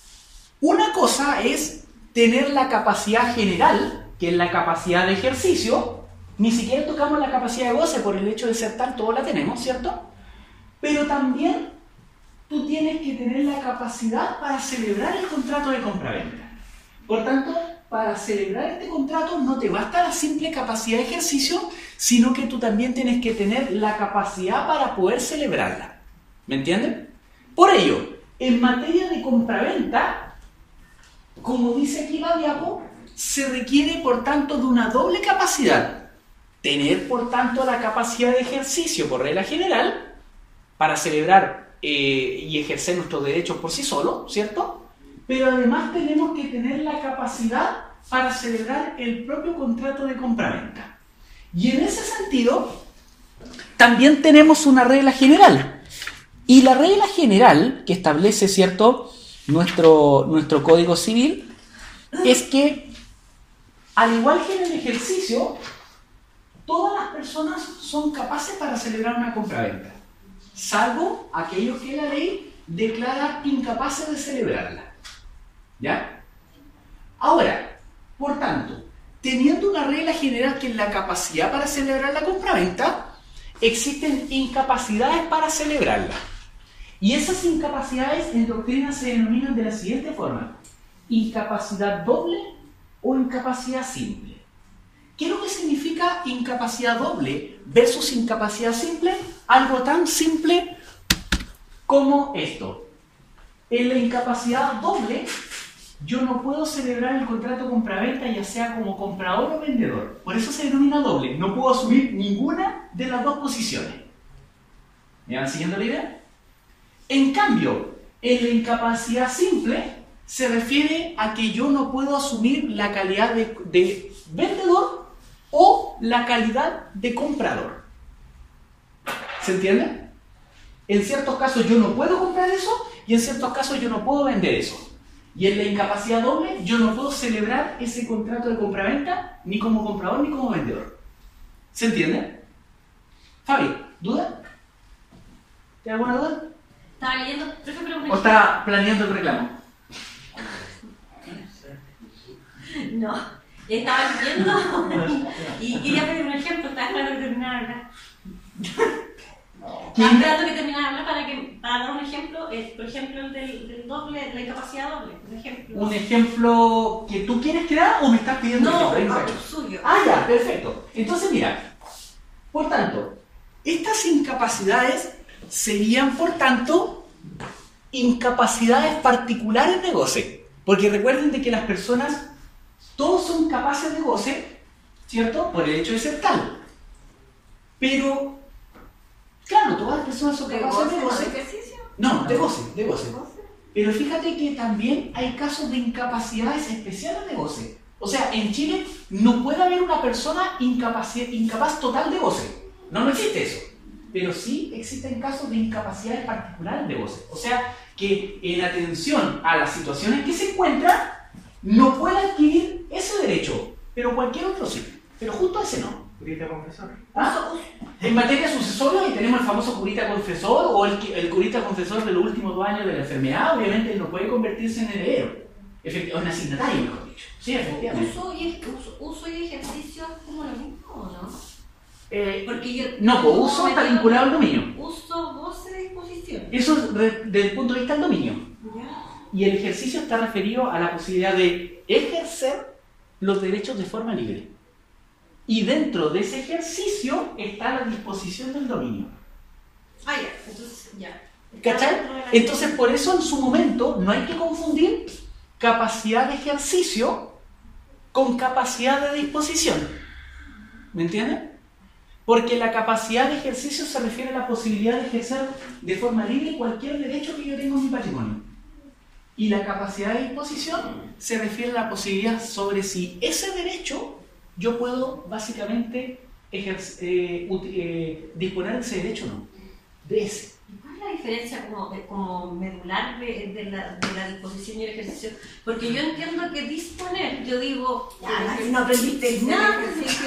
S5: una cosa es tener la capacidad general, que es la capacidad de ejercicio, ni siquiera tocamos la capacidad de goce por el hecho de ser tal, todos la tenemos, ¿cierto? Pero también tú tienes que tener la capacidad para celebrar el contrato de compraventa. Por tanto, para celebrar este contrato no te basta la simple capacidad de ejercicio, sino que tú también tienes que tener la capacidad para poder celebrarla. ¿Me entienden? Por ello, en materia de compraventa, como dice aquí la diapo, se requiere por tanto de una doble capacidad. Tener por tanto la capacidad de ejercicio por regla general para celebrar y ejercer nuestros derechos por sí solos, ¿cierto? Pero además tenemos que tener la capacidad para celebrar el propio contrato de compraventa. Y en ese sentido, también tenemos una regla general. Y la regla general que establece, ¿cierto?, nuestro Código Civil, es que, al igual que en el ejercicio, todas las personas son capaces para celebrar una compraventa, salvo aquellos que la ley declara incapaces de celebrarla. ¿Ya? Ahora, por tanto, teniendo una regla general que es la capacidad para celebrar la compraventa, existen incapacidades para celebrarla. Y esas incapacidades en doctrina se denominan de la siguiente forma: incapacidad doble o incapacidad simple. ¿Qué es lo que significa incapacidad doble versus incapacidad simple? Algo tan simple como esto. En la incapacidad doble, yo no puedo celebrar el contrato de compraventa ya sea como comprador o vendedor. Por eso se denomina doble. No puedo asumir ninguna de las dos posiciones. ¿Me van siguiendo la idea? En cambio, en la incapacidad simple se refiere a que yo no puedo asumir la calidad de vendedor o la calidad de comprador. ¿Se entiende? En ciertos casos yo no puedo comprar eso y en ciertos casos yo no puedo vender eso. Y en la incapacidad doble yo no puedo celebrar ese contrato de compraventa ni como comprador ni como vendedor. ¿Se entiende? Fabi, ¿duda? ¿Tienes alguna duda?
S2: Estaba leyendo, por ejemplo,
S5: ¿O está planeando el reclamo?
S2: No, estaba leyendo y quería pedir un ejemplo, estaba esperando que terminara de hablar. Estaba esperando que terminara de hablar para dar un ejemplo, por ejemplo el del doble, la incapacidad doble, un ejemplo.
S5: ¿Un ejemplo que tú quieres crear o me estás pidiendo
S2: no,
S5: un ejemplo?
S2: Suyo.
S5: Ah, ya, perfecto. Entonces mira, por tanto, estas incapacidades serían, por tanto, incapacidades particulares de goce. Porque recuerden de que las personas, todos son capaces de goce, ¿cierto? Por el hecho de ser tal. Pero, claro, todas las personas son capaces de goce. No, de goce. Pero fíjate que también hay casos de incapacidades especiales de goce. O sea, en Chile no puede haber una persona incapaz total de goce. No existe eso. Pero sí existen casos de incapacidades particulares de goce. O sea, que en atención a las situaciones en que se encuentra, no puede adquirir ese derecho, pero cualquier otro sí. Pero justo ese no.
S1: ¿Curita confesor?
S5: ¿Ah? En materia sucesoria, ahí tenemos el famoso curita confesor o el curita confesor de los últimos 2 años de la enfermedad. Obviamente no puede convertirse en heredero. un asignatario, mejor dicho. Sí, efectivamente.
S2: ¿Uso y ejercicio es como lo mismo o no? Porque yo
S5: no, pues uso está vinculado al dominio.
S2: Uso, goce, disposición.
S5: Eso es desde el punto de vista del dominio.
S2: ¿Ya?
S5: Y el ejercicio está referido a la posibilidad de ejercer los derechos de forma libre. Y dentro de ese ejercicio está la disposición del dominio.
S2: Ah, ya, entonces ya.
S5: ¿Cachai? Entonces, por eso en su momento no hay que confundir capacidad de ejercicio con capacidad de disposición. ¿Me entienden? Porque la capacidad de ejercicio se refiere a la posibilidad de ejercer de forma libre cualquier derecho que yo tengo en mi patrimonio. Y la capacidad de disposición se refiere a la posibilidad sobre si ese derecho yo puedo básicamente disponer de ese derecho o no. De ese.
S2: ¿Cuál es la diferencia como medular de la disposición y el ejercicio? Porque yo entiendo que disponer, yo digo, ya, no aprendiste nada de ejercicio.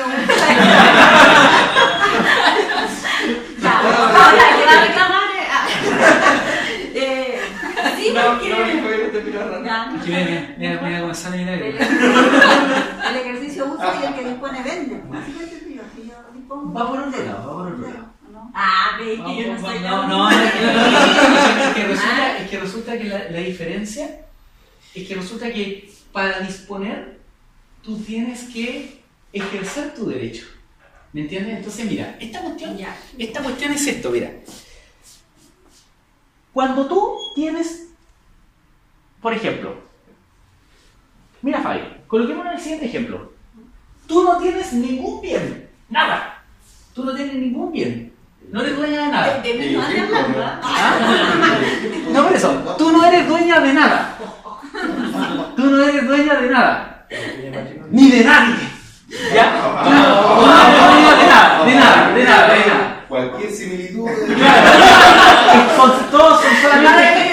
S2: Ahora, que va a reclamar. Sí, porque...
S5: Mira cómo sale el aire.
S8: El ejercicio usa y el que dispone vende. Así de sencillo. Si yo dispongo...
S5: Va por otro lado,
S2: Ah, veis que yo no estoy
S5: es que resulta que la diferencia es que resulta que para disponer tú tienes que ejercer tu derecho. ¿Me entiendes? Entonces mira, esta cuestión es esto, mira. Cuando tú tienes, por ejemplo, mira Fabi, coloquémonos el siguiente ejemplo. Tú no tienes ningún bien, nada. Tú no tienes ningún bien. No eres dueña de nada.
S2: De mí no andas hablando,
S5: No, por eso. Tú no eres dueña de nada. Tú no eres dueña de nada. Ni de nadie. ¿Ya? Tú no eres dueña de nada.
S12: Cualquier similitud.
S5: Todos son solamente.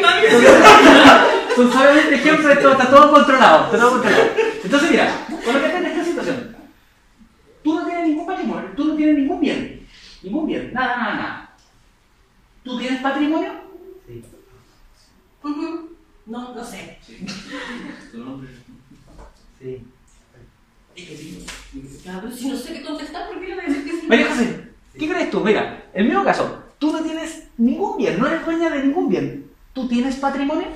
S5: Son solamente ejemplos de todo. Está todo controlado. Entonces, mira, colócate en esta situación. Tú no tienes ningún patrimonio. Tú no tienes ningún bien. Ningún bien, nada. ¿Tú tienes patrimonio?
S1: Sí.
S2: No sé.
S1: Sí.
S2: Claro, si no sé qué contestar, ¿por qué no me decís que sí?
S5: María José, ¿qué crees tú? Mira, el mismo caso, tú no tienes ningún bien, no eres dueña de ningún bien. ¿Tú tienes patrimonio?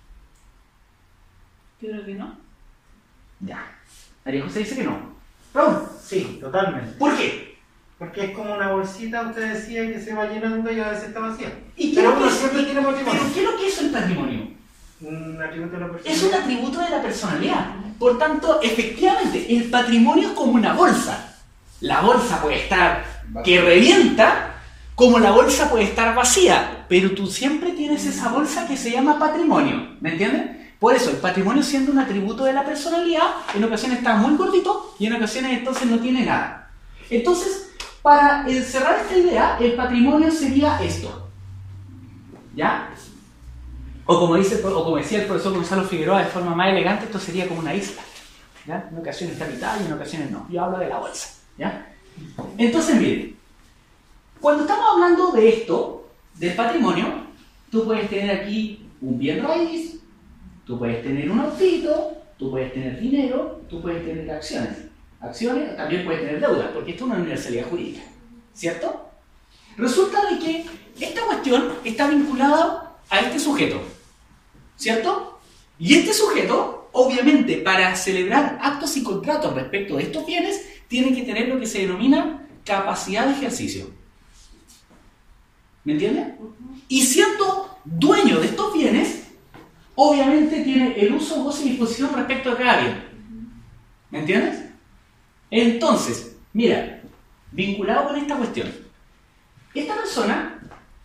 S11: Yo creo que no.
S5: Ya. María José dice que no. Raúl.
S1: Sí, totalmente.
S5: ¿Por qué?
S1: Porque es como una bolsita, usted decía, que se va llenando y a veces está vacía.
S5: ¿Y
S1: pero uno siempre tiene patrimonio.
S5: ¿Pero qué es lo que es el patrimonio?
S1: Un atributo de la personalidad.
S5: Es un atributo de la personalidad. Por tanto, efectivamente, el patrimonio es como una bolsa. La bolsa puede estar que revienta, como la bolsa puede estar vacía, pero tú siempre tienes esa bolsa que se llama patrimonio. ¿Me entiendes? Por eso, el patrimonio siendo un atributo de la personalidad, en ocasiones está muy gordito y en ocasiones entonces no tiene nada. Entonces, para cerrar esta idea, el patrimonio sería esto. ¿Ya? O como decía el profesor Gonzalo Figueroa de forma más elegante, esto sería como una isla. ¿Ya? En ocasiones está a mitad y en ocasiones no. Yo hablo de la bolsa. ¿Ya? Entonces, miren, cuando estamos hablando de esto, del patrimonio, tú puedes tener aquí un bien raíz, tú puedes tener un autito, tú puedes tener dinero, tú puedes tener acciones. Acciones, también puedes tener deuda, porque esto es una universalidad jurídica, ¿cierto? Resulta de que esta cuestión está vinculada a este sujeto, ¿cierto? Y este sujeto, obviamente, para celebrar actos y contratos respecto de estos bienes, tiene que tener lo que se denomina capacidad de ejercicio. ¿Me entiendes? Y siendo dueño de estos bienes, obviamente tiene el uso, goce y disposición respecto a cada bien. ¿Me entiendes? Entonces, mira, vinculado con esta cuestión, esta persona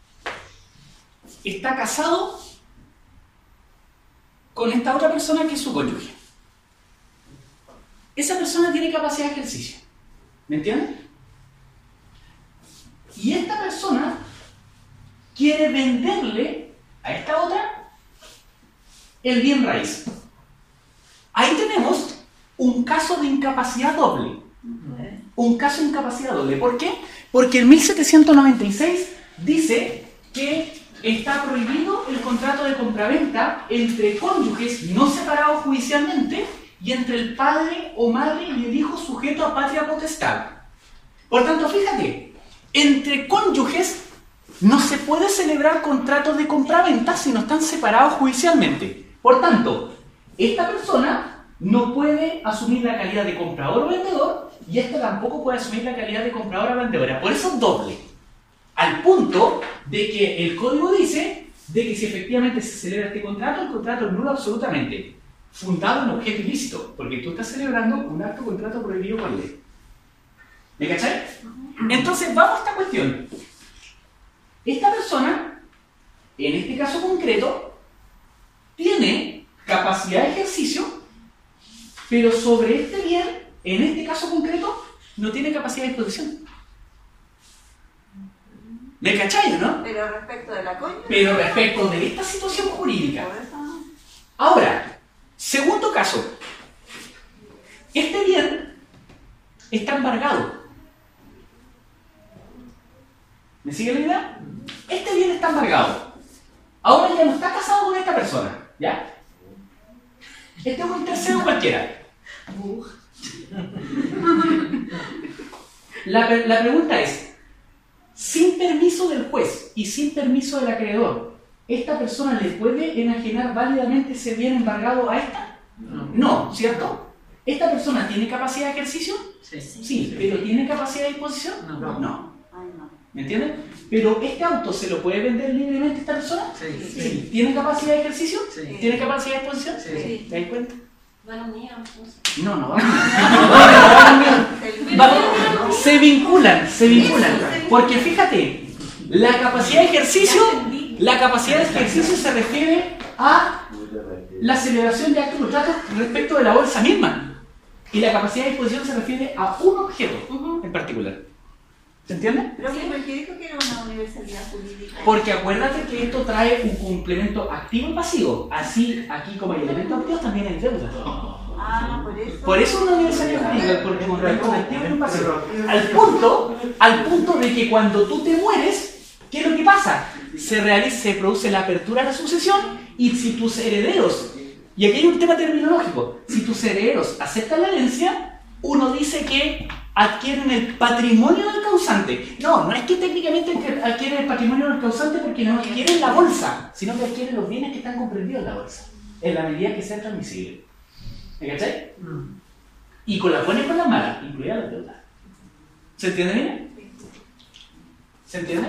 S5: está casado con esta otra persona que es su cónyuge. Esa persona tiene capacidad de ejercicio, ¿me entiendes? Y esta persona quiere venderle a esta otra el bien raíz. Ahí tenemos un caso de incapacidad doble. Un caso de incapacidad doble. ¿Por qué? Porque en 1796 dice que está prohibido el contrato de compraventa entre cónyuges no separados judicialmente y entre el padre o madre y el hijo sujeto a patria potestad. Por tanto, fíjate, entre cónyuges no se puede celebrar contratos de compraventa si no están separados judicialmente. Por tanto, esta persona no puede asumir la calidad de comprador o vendedor y esta tampoco puede asumir la calidad de compradora o vendedora. Por eso es doble. Al punto de que el código dice de que si efectivamente se celebra este contrato, el contrato es nulo absolutamente, fundado en objeto ilícito, porque tú estás celebrando un acto contrato prohibido por ley. ¿Me cachai? Entonces, vamos a esta cuestión. Esta persona, en este caso concreto, tiene capacidad de ejercicio, pero sobre este bien, en este caso concreto, no tiene capacidad de disposición. ¿Me cachai, no?
S8: Pero respecto de la cónyuge.
S5: Pero respecto de esta situación jurídica. Ahora, segundo caso. Este bien está embargado. ¿Me sigue la idea? Este bien está embargado. Ahora ya no está casado con esta persona, ¿ya? Este es un tercero cualquiera. La pregunta es, sin permiso del juez y sin permiso del acreedor, ¿esta persona le puede enajenar válidamente ese bien embargado a esta? No, ¿cierto? ¿Esta persona tiene capacidad de ejercicio? Sí, pero ¿tiene capacidad de disposición? No. ¿Me entienden? Pero ¿este auto se lo puede vender libremente esta persona? Sí. ¿Tiene capacidad de ejercicio? Sí. ¿Tiene capacidad de disposición? Sí. ¿Te das cuenta? No. Se vinculan. Porque fíjate, la capacidad de ejercicio se refiere a la celebración de actos contratos respecto de la bolsa misma. Y la capacidad de disposición se refiere a un objeto en particular. ¿Se entiende?
S8: Pero ¿por qué dijo que era una universalidad jurídica?
S5: Porque acuérdate que esto trae un complemento activo y pasivo. Así, aquí como hay elementos activos también hay deuda. Por eso es una universalidad jurídica, porque contrae un activo y un pasivo. Al punto de que cuando tú te mueres, ¿qué es lo que pasa? Se produce la apertura de la sucesión y si tus herederos, y aquí hay un tema terminológico, si tus herederos aceptan la herencia, uno dice que adquieren el patrimonio del causante. No es que técnicamente adquieren el patrimonio del causante porque no adquieren la bolsa, sino que adquieren los bienes que están comprendidos en la bolsa, en la medida que sean transmisibles. ¿Me cachai? Y con las buenas y con las malas, incluidas las deudas. ¿Se entiende bien? ¿Se entiende?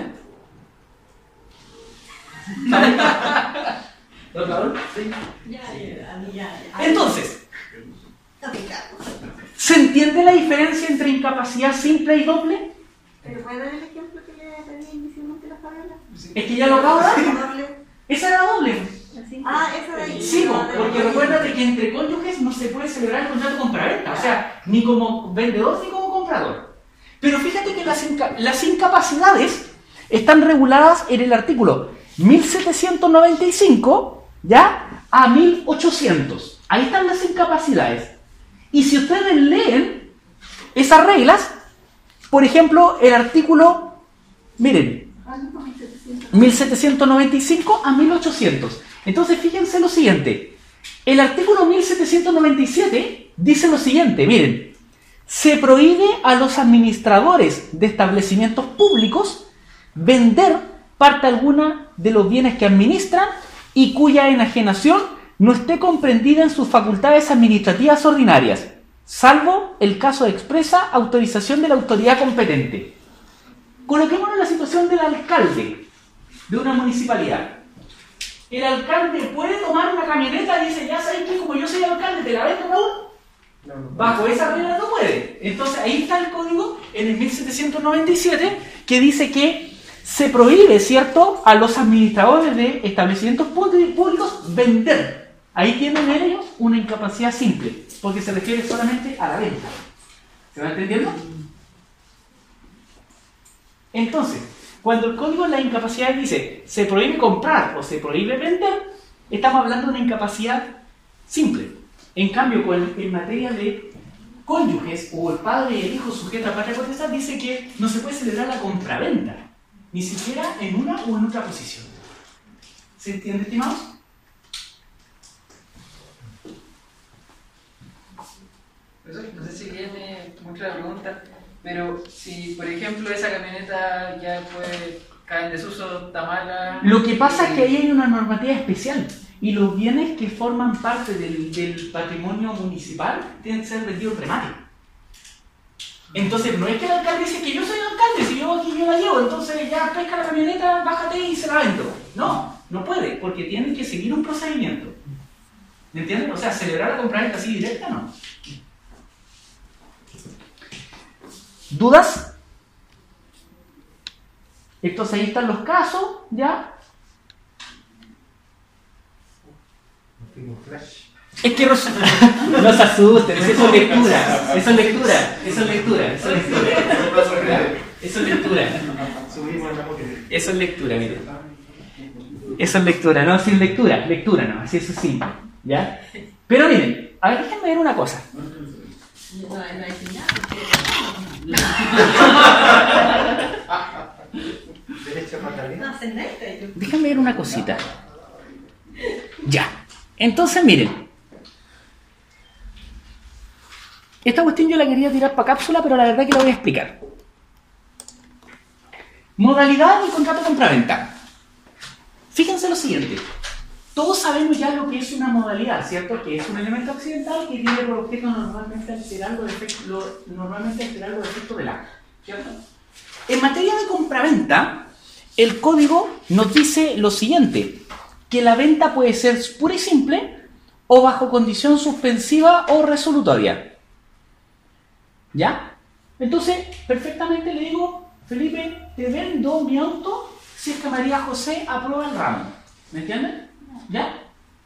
S5: ¿Lo claro? Sí. Ya. Entonces, ¿se entiende la diferencia entre incapacidad simple y doble?
S8: ¿Pero puede dar el ejemplo que le pedí inicialmente la Fabiola?
S5: Es que ya lo acabo de dar. Esa era doble.
S8: Esa de ahí.
S5: Sí, porque recuérdate que entre cónyuges no se puede celebrar el contrato de compraventa, o sea, ni como vendedor ni como comprador. Pero fíjate que las incapacidades están reguladas en el artículo 1795, ¿ya? A 1800. Ahí están las incapacidades. Y si ustedes leen esas reglas, por ejemplo, el artículo, miren, 1795 a 1800. Entonces, fíjense lo siguiente. El artículo 1797 dice lo siguiente, miren. Se prohíbe a los administradores de establecimientos públicos vender parte alguna de los bienes que administran y cuya enajenación no esté comprendida en sus facultades administrativas ordinarias, salvo el caso de expresa autorización de la autoridad competente. Coloquémonos en la situación del alcalde de una municipalidad. El alcalde puede tomar una camioneta y dice, ya sabes que como yo soy alcalde, ¿te la vendo, Raúl? Bajo esa regla no puede. Entonces ahí está el código en el 1797 que dice que se prohíbe, ¿cierto?, a los administradores de establecimientos públicos vender. Ahí tienen ellos una incapacidad simple, porque se refiere solamente a la venta. ¿Se va entendiendo? Entonces, cuando el código de la incapacidad dice se prohíbe comprar o se prohíbe vender, estamos hablando de una incapacidad simple. En cambio, en materia de cónyuges o el padre y el hijo sujeto a patria potestad, dice que no se puede celebrar la compraventa, ni siquiera en una o en otra posición. ¿Se entiende, estimados?
S4: No sé si viene mucho la pregunta, pero si, por ejemplo, esa camioneta ya puede caer en desuso, está mala...
S5: Lo que pasa es que ahí hay una normativa especial y los bienes que forman parte del patrimonio municipal tienen que ser vendidos en remate. Entonces, no es que el alcalde dice que yo soy el alcalde, si yo aquí yo la llevo, entonces ya pesca la camioneta, bájate y se la vendo. No, no puede, porque tienen que seguir un procedimiento. ¿Me entienden? O sea, celebrar la compraventa así directa, no. ¿Dudas? Entonces ahí están los casos, ¿ya? Es que no se asusten, eso es lectura, eso es lectura, eso es lectura, eso es lectura. Eso es lectura. Eso es lectura, mire. Eso es lectura, no, sin lectura, lectura no, así eso es simple, ¿ya? Pero miren, a ver, déjenme ver una cosa. Déjenme ver una cosita. Ya. Entonces, miren. Esta cuestión yo la quería tirar para cápsula, pero la verdad que la voy a explicar. Modalidad del contrato de compraventa. Fíjense lo siguiente. Todos sabemos ya lo que es una modalidad, ¿cierto? Que es un elemento accidental que tiene por objeto normalmente alterar los efectos del acto, ¿cierto? En materia de compraventa, el código nos dice lo siguiente, que la venta puede ser pura y simple o bajo condición suspensiva o resolutoria. ¿Ya? Entonces, perfectamente le digo, Felipe, te vendo mi auto si es que María José aprueba el ramo. ¿Me entienden? ¿Ya?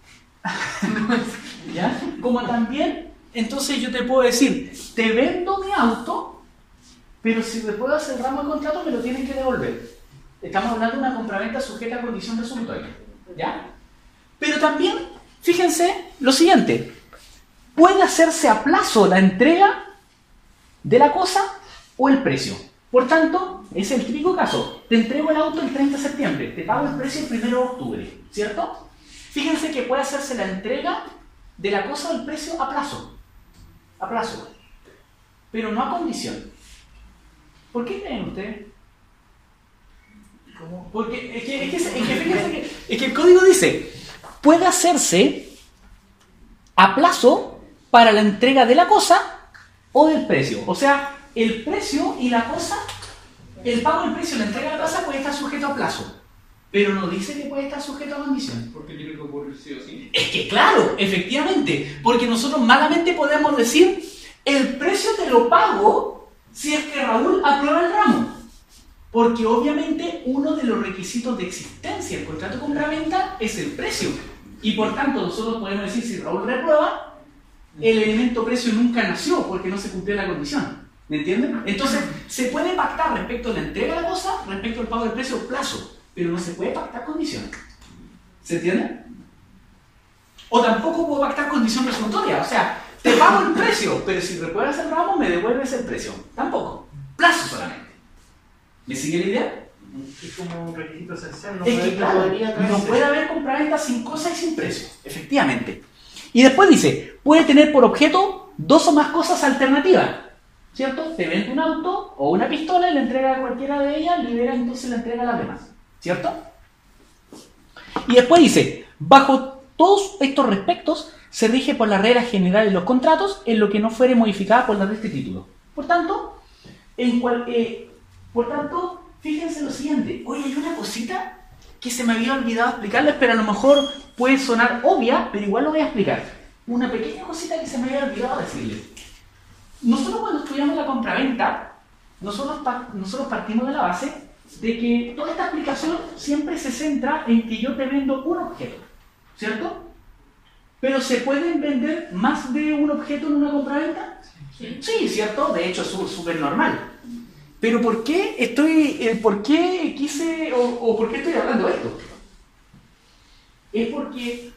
S5: ¿Ya? Como también, entonces yo te puedo decir, te vendo mi auto, pero si me puedo hacer el ramo de contrato me lo tienen que devolver. Estamos hablando de una compraventa sujeta a condición resolutoria. ¿Ya? Pero también, fíjense lo siguiente, puede hacerse a plazo la entrega de la cosa o el precio. Por tanto, es el típico caso, te entrego el auto el 30 de septiembre, te pago el precio el 1 de octubre, ¿cierto? Fíjense que puede hacerse la entrega de la cosa o el precio a plazo, pero no a condición. ¿Por qué creen ustedes? ¿Cómo? Porque es que fíjense que el código dice, puede hacerse a plazo para la entrega de la cosa o del precio. O sea, el precio y la cosa, el pago del precio y la entrega de la cosa puede estar sujeto a plazo, pero no dice que puede estar sujeto a condición.
S3: Porque tiene que ocurrir sí o sí.
S5: Es que claro, efectivamente, porque nosotros malamente podemos decir, el precio te lo pago si es que Raúl aprueba el ramo. Porque obviamente uno de los requisitos de existencia del contrato de compraventa es el precio. Y por tanto nosotros podemos decir, si Raúl reprueba, el elemento precio nunca nació porque no se cumplió la condición. ¿Me entienden? Entonces, se puede pactar respecto a la entrega de la cosa, respecto al pago del precio, plazo, pero no se puede pactar condición. ¿Se entiende? O tampoco puedo pactar condición resolutoria. O sea, te pago el precio, pero si repruebas el ramo, me devuelves el precio. Tampoco. Plazo solamente. ¿Me sigue la idea?
S1: Es como un requisito esencial.
S5: Es que claro, no puede haber compraventa sin cosa y sin precio. Efectivamente. Y después dice, puede tener por objeto dos o más cosas alternativas. ¿Cierto? Te vende un auto o una pistola y le entrega a cualquiera de ellas, libera entonces la entrega a las demás. ¿Cierto? Y después dice, bajo todos estos respectos, se rige por las reglas generales de los contratos en lo que no fuere modificada por la de este título. Por tanto, fíjense lo siguiente. Oye, hay una cosita que se me había olvidado explicarles, pero a lo mejor puede sonar obvia, pero igual lo voy a explicar. Una pequeña cosita que se me había olvidado decirles. Nosotros cuando estudiamos la compraventa, nosotros partimos de la base de que toda esta aplicación siempre se centra en que yo te vendo un objeto, ¿cierto? ¿Pero se pueden vender más de un objeto en una compraventa? Sí, ¿cierto? De hecho es súper normal. Pero ¿por qué por qué estoy hablando de esto? Es porque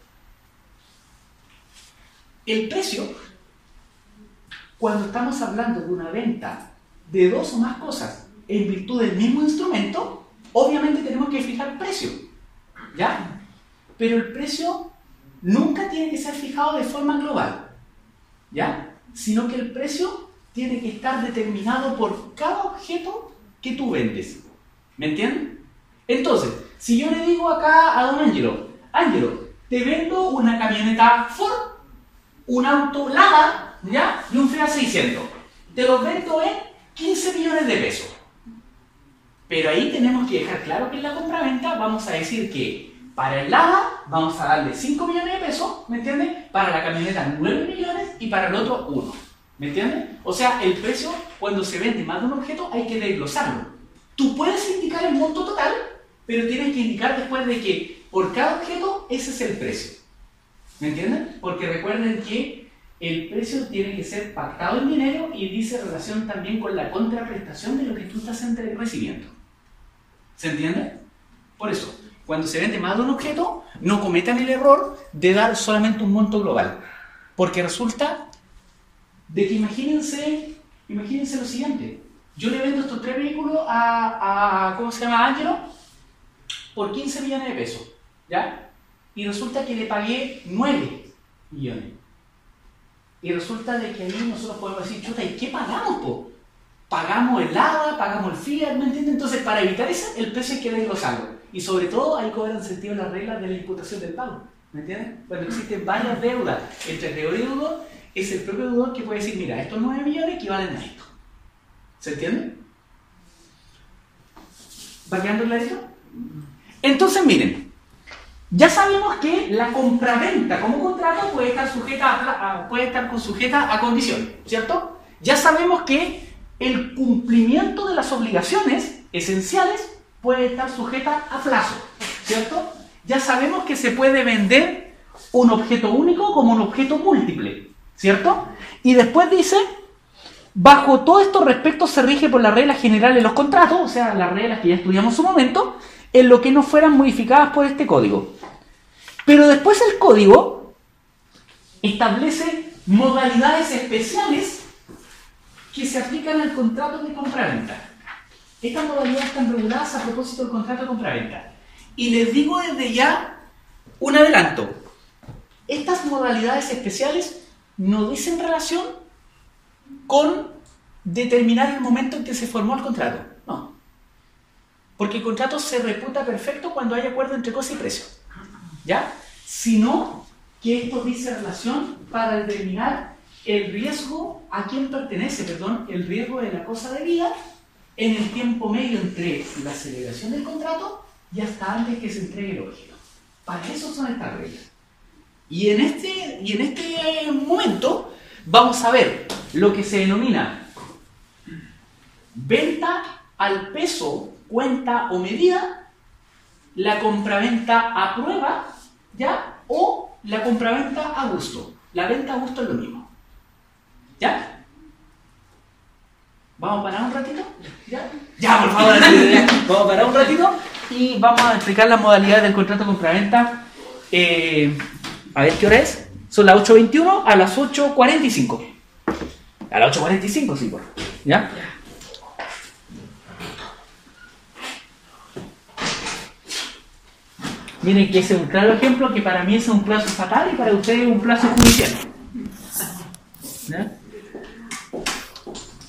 S5: el precio, cuando estamos hablando de una venta de dos o más cosas en virtud del mismo instrumento, obviamente tenemos que fijar precio, ¿ya? Pero el precio nunca tiene que ser fijado de forma global, ¿ya? sino que el precio tiene que estar determinado por cada objeto que tú vendes. ¿Me entienden? Entonces, si yo le digo acá a don Ángelo, Ángelo, te vendo una camioneta Ford, un auto Lada, ¿ya? Y un Fiat 600. Te los vendo en 15 millones de pesos. Pero ahí tenemos que dejar claro que en la compraventa vamos a decir que para el Lada vamos a darle 5 millones de pesos, ¿me entiendes? Para la camioneta 9 millones y para el otro 1. ¿Me entiendes? O sea, el precio, cuando se vende más de un objeto, hay que desglosarlo. Tú puedes indicar el monto total, pero tienes que indicar después de que por cada objeto ese es el precio. ¿Me entienden? Porque recuerden que el precio tiene que ser pactado en dinero y dice relación también con la contraprestación de lo que tú estás recibiendo. ¿Se entiende? Por eso, cuando se vende más de un objeto, no cometan el error de dar solamente un monto global. Porque resulta de que imagínense lo siguiente. Yo le vendo estos 3 vehículos a ¿cómo se llama? Ángelo, por 15 millones de pesos, ¿ya? Y resulta que le pagué 9 millones. Y resulta de que ahí nosotros podemos decir, chuta, ¿y qué pagamos, po? Pagamos el Lada, pagamos el Fiat, ¿me entiendes? Entonces, para evitar eso, el precio hay que desglosarlo. Y sobre todo, ahí cobran sentido las reglas de la imputación del pago, ¿me entiendes? Cuando existen varias deudas entre deudor y deudor, es el propio deudor que puede decir, mira, estos 9 millones equivalen a esto. ¿Se entiende? ¿Va quedando clarito? Entonces, miren, ya sabemos que la compraventa como contrato puede estar sujeta a condiciones, ¿cierto? Ya sabemos que el cumplimiento de las obligaciones esenciales puede estar sujeta a plazo, ¿cierto? Ya sabemos que se puede vender un objeto único como un objeto múltiple, ¿cierto? Y después dice, bajo todos estos respectos se rige por las reglas generales de los contratos, o sea, las reglas que ya estudiamos en su momento, en lo que no fueran modificadas por este código. Pero después el código establece modalidades especiales que se aplican al contrato de compraventa. Estas modalidades están reguladas a propósito del contrato de compraventa. Y les digo desde ya un adelanto. Estas modalidades especiales no dicen relación con determinar el momento en que se formó el contrato. No. Porque el contrato se reputa perfecto cuando hay acuerdo entre cosa y precio. ¿Ya? Sino que esto dice relación para determinar el riesgo a quién pertenece, el riesgo de la cosa de vida en el tiempo medio entre la celebración del contrato y hasta antes que se entregue el objeto. Para eso son estas reglas. Y en este momento vamos a ver lo que se denomina venta al peso, cuenta o medida, la compraventa a prueba, ¿ya? O la compraventa a gusto. La venta a gusto es lo mismo. ¿Ya? ¿Vamos a parar un ratito? ¿Ya? Ya, por favor, ya. Vamos a parar un ratito y vamos a explicar las modalidades del contrato de compraventa. A ver qué hora es. Son las 8:21 a las 8:45. A las 8:45, sí, por favor. ¿Ya? Miren que ese es un claro ejemplo que para mí es un plazo fatal y para ustedes es un plazo judicial.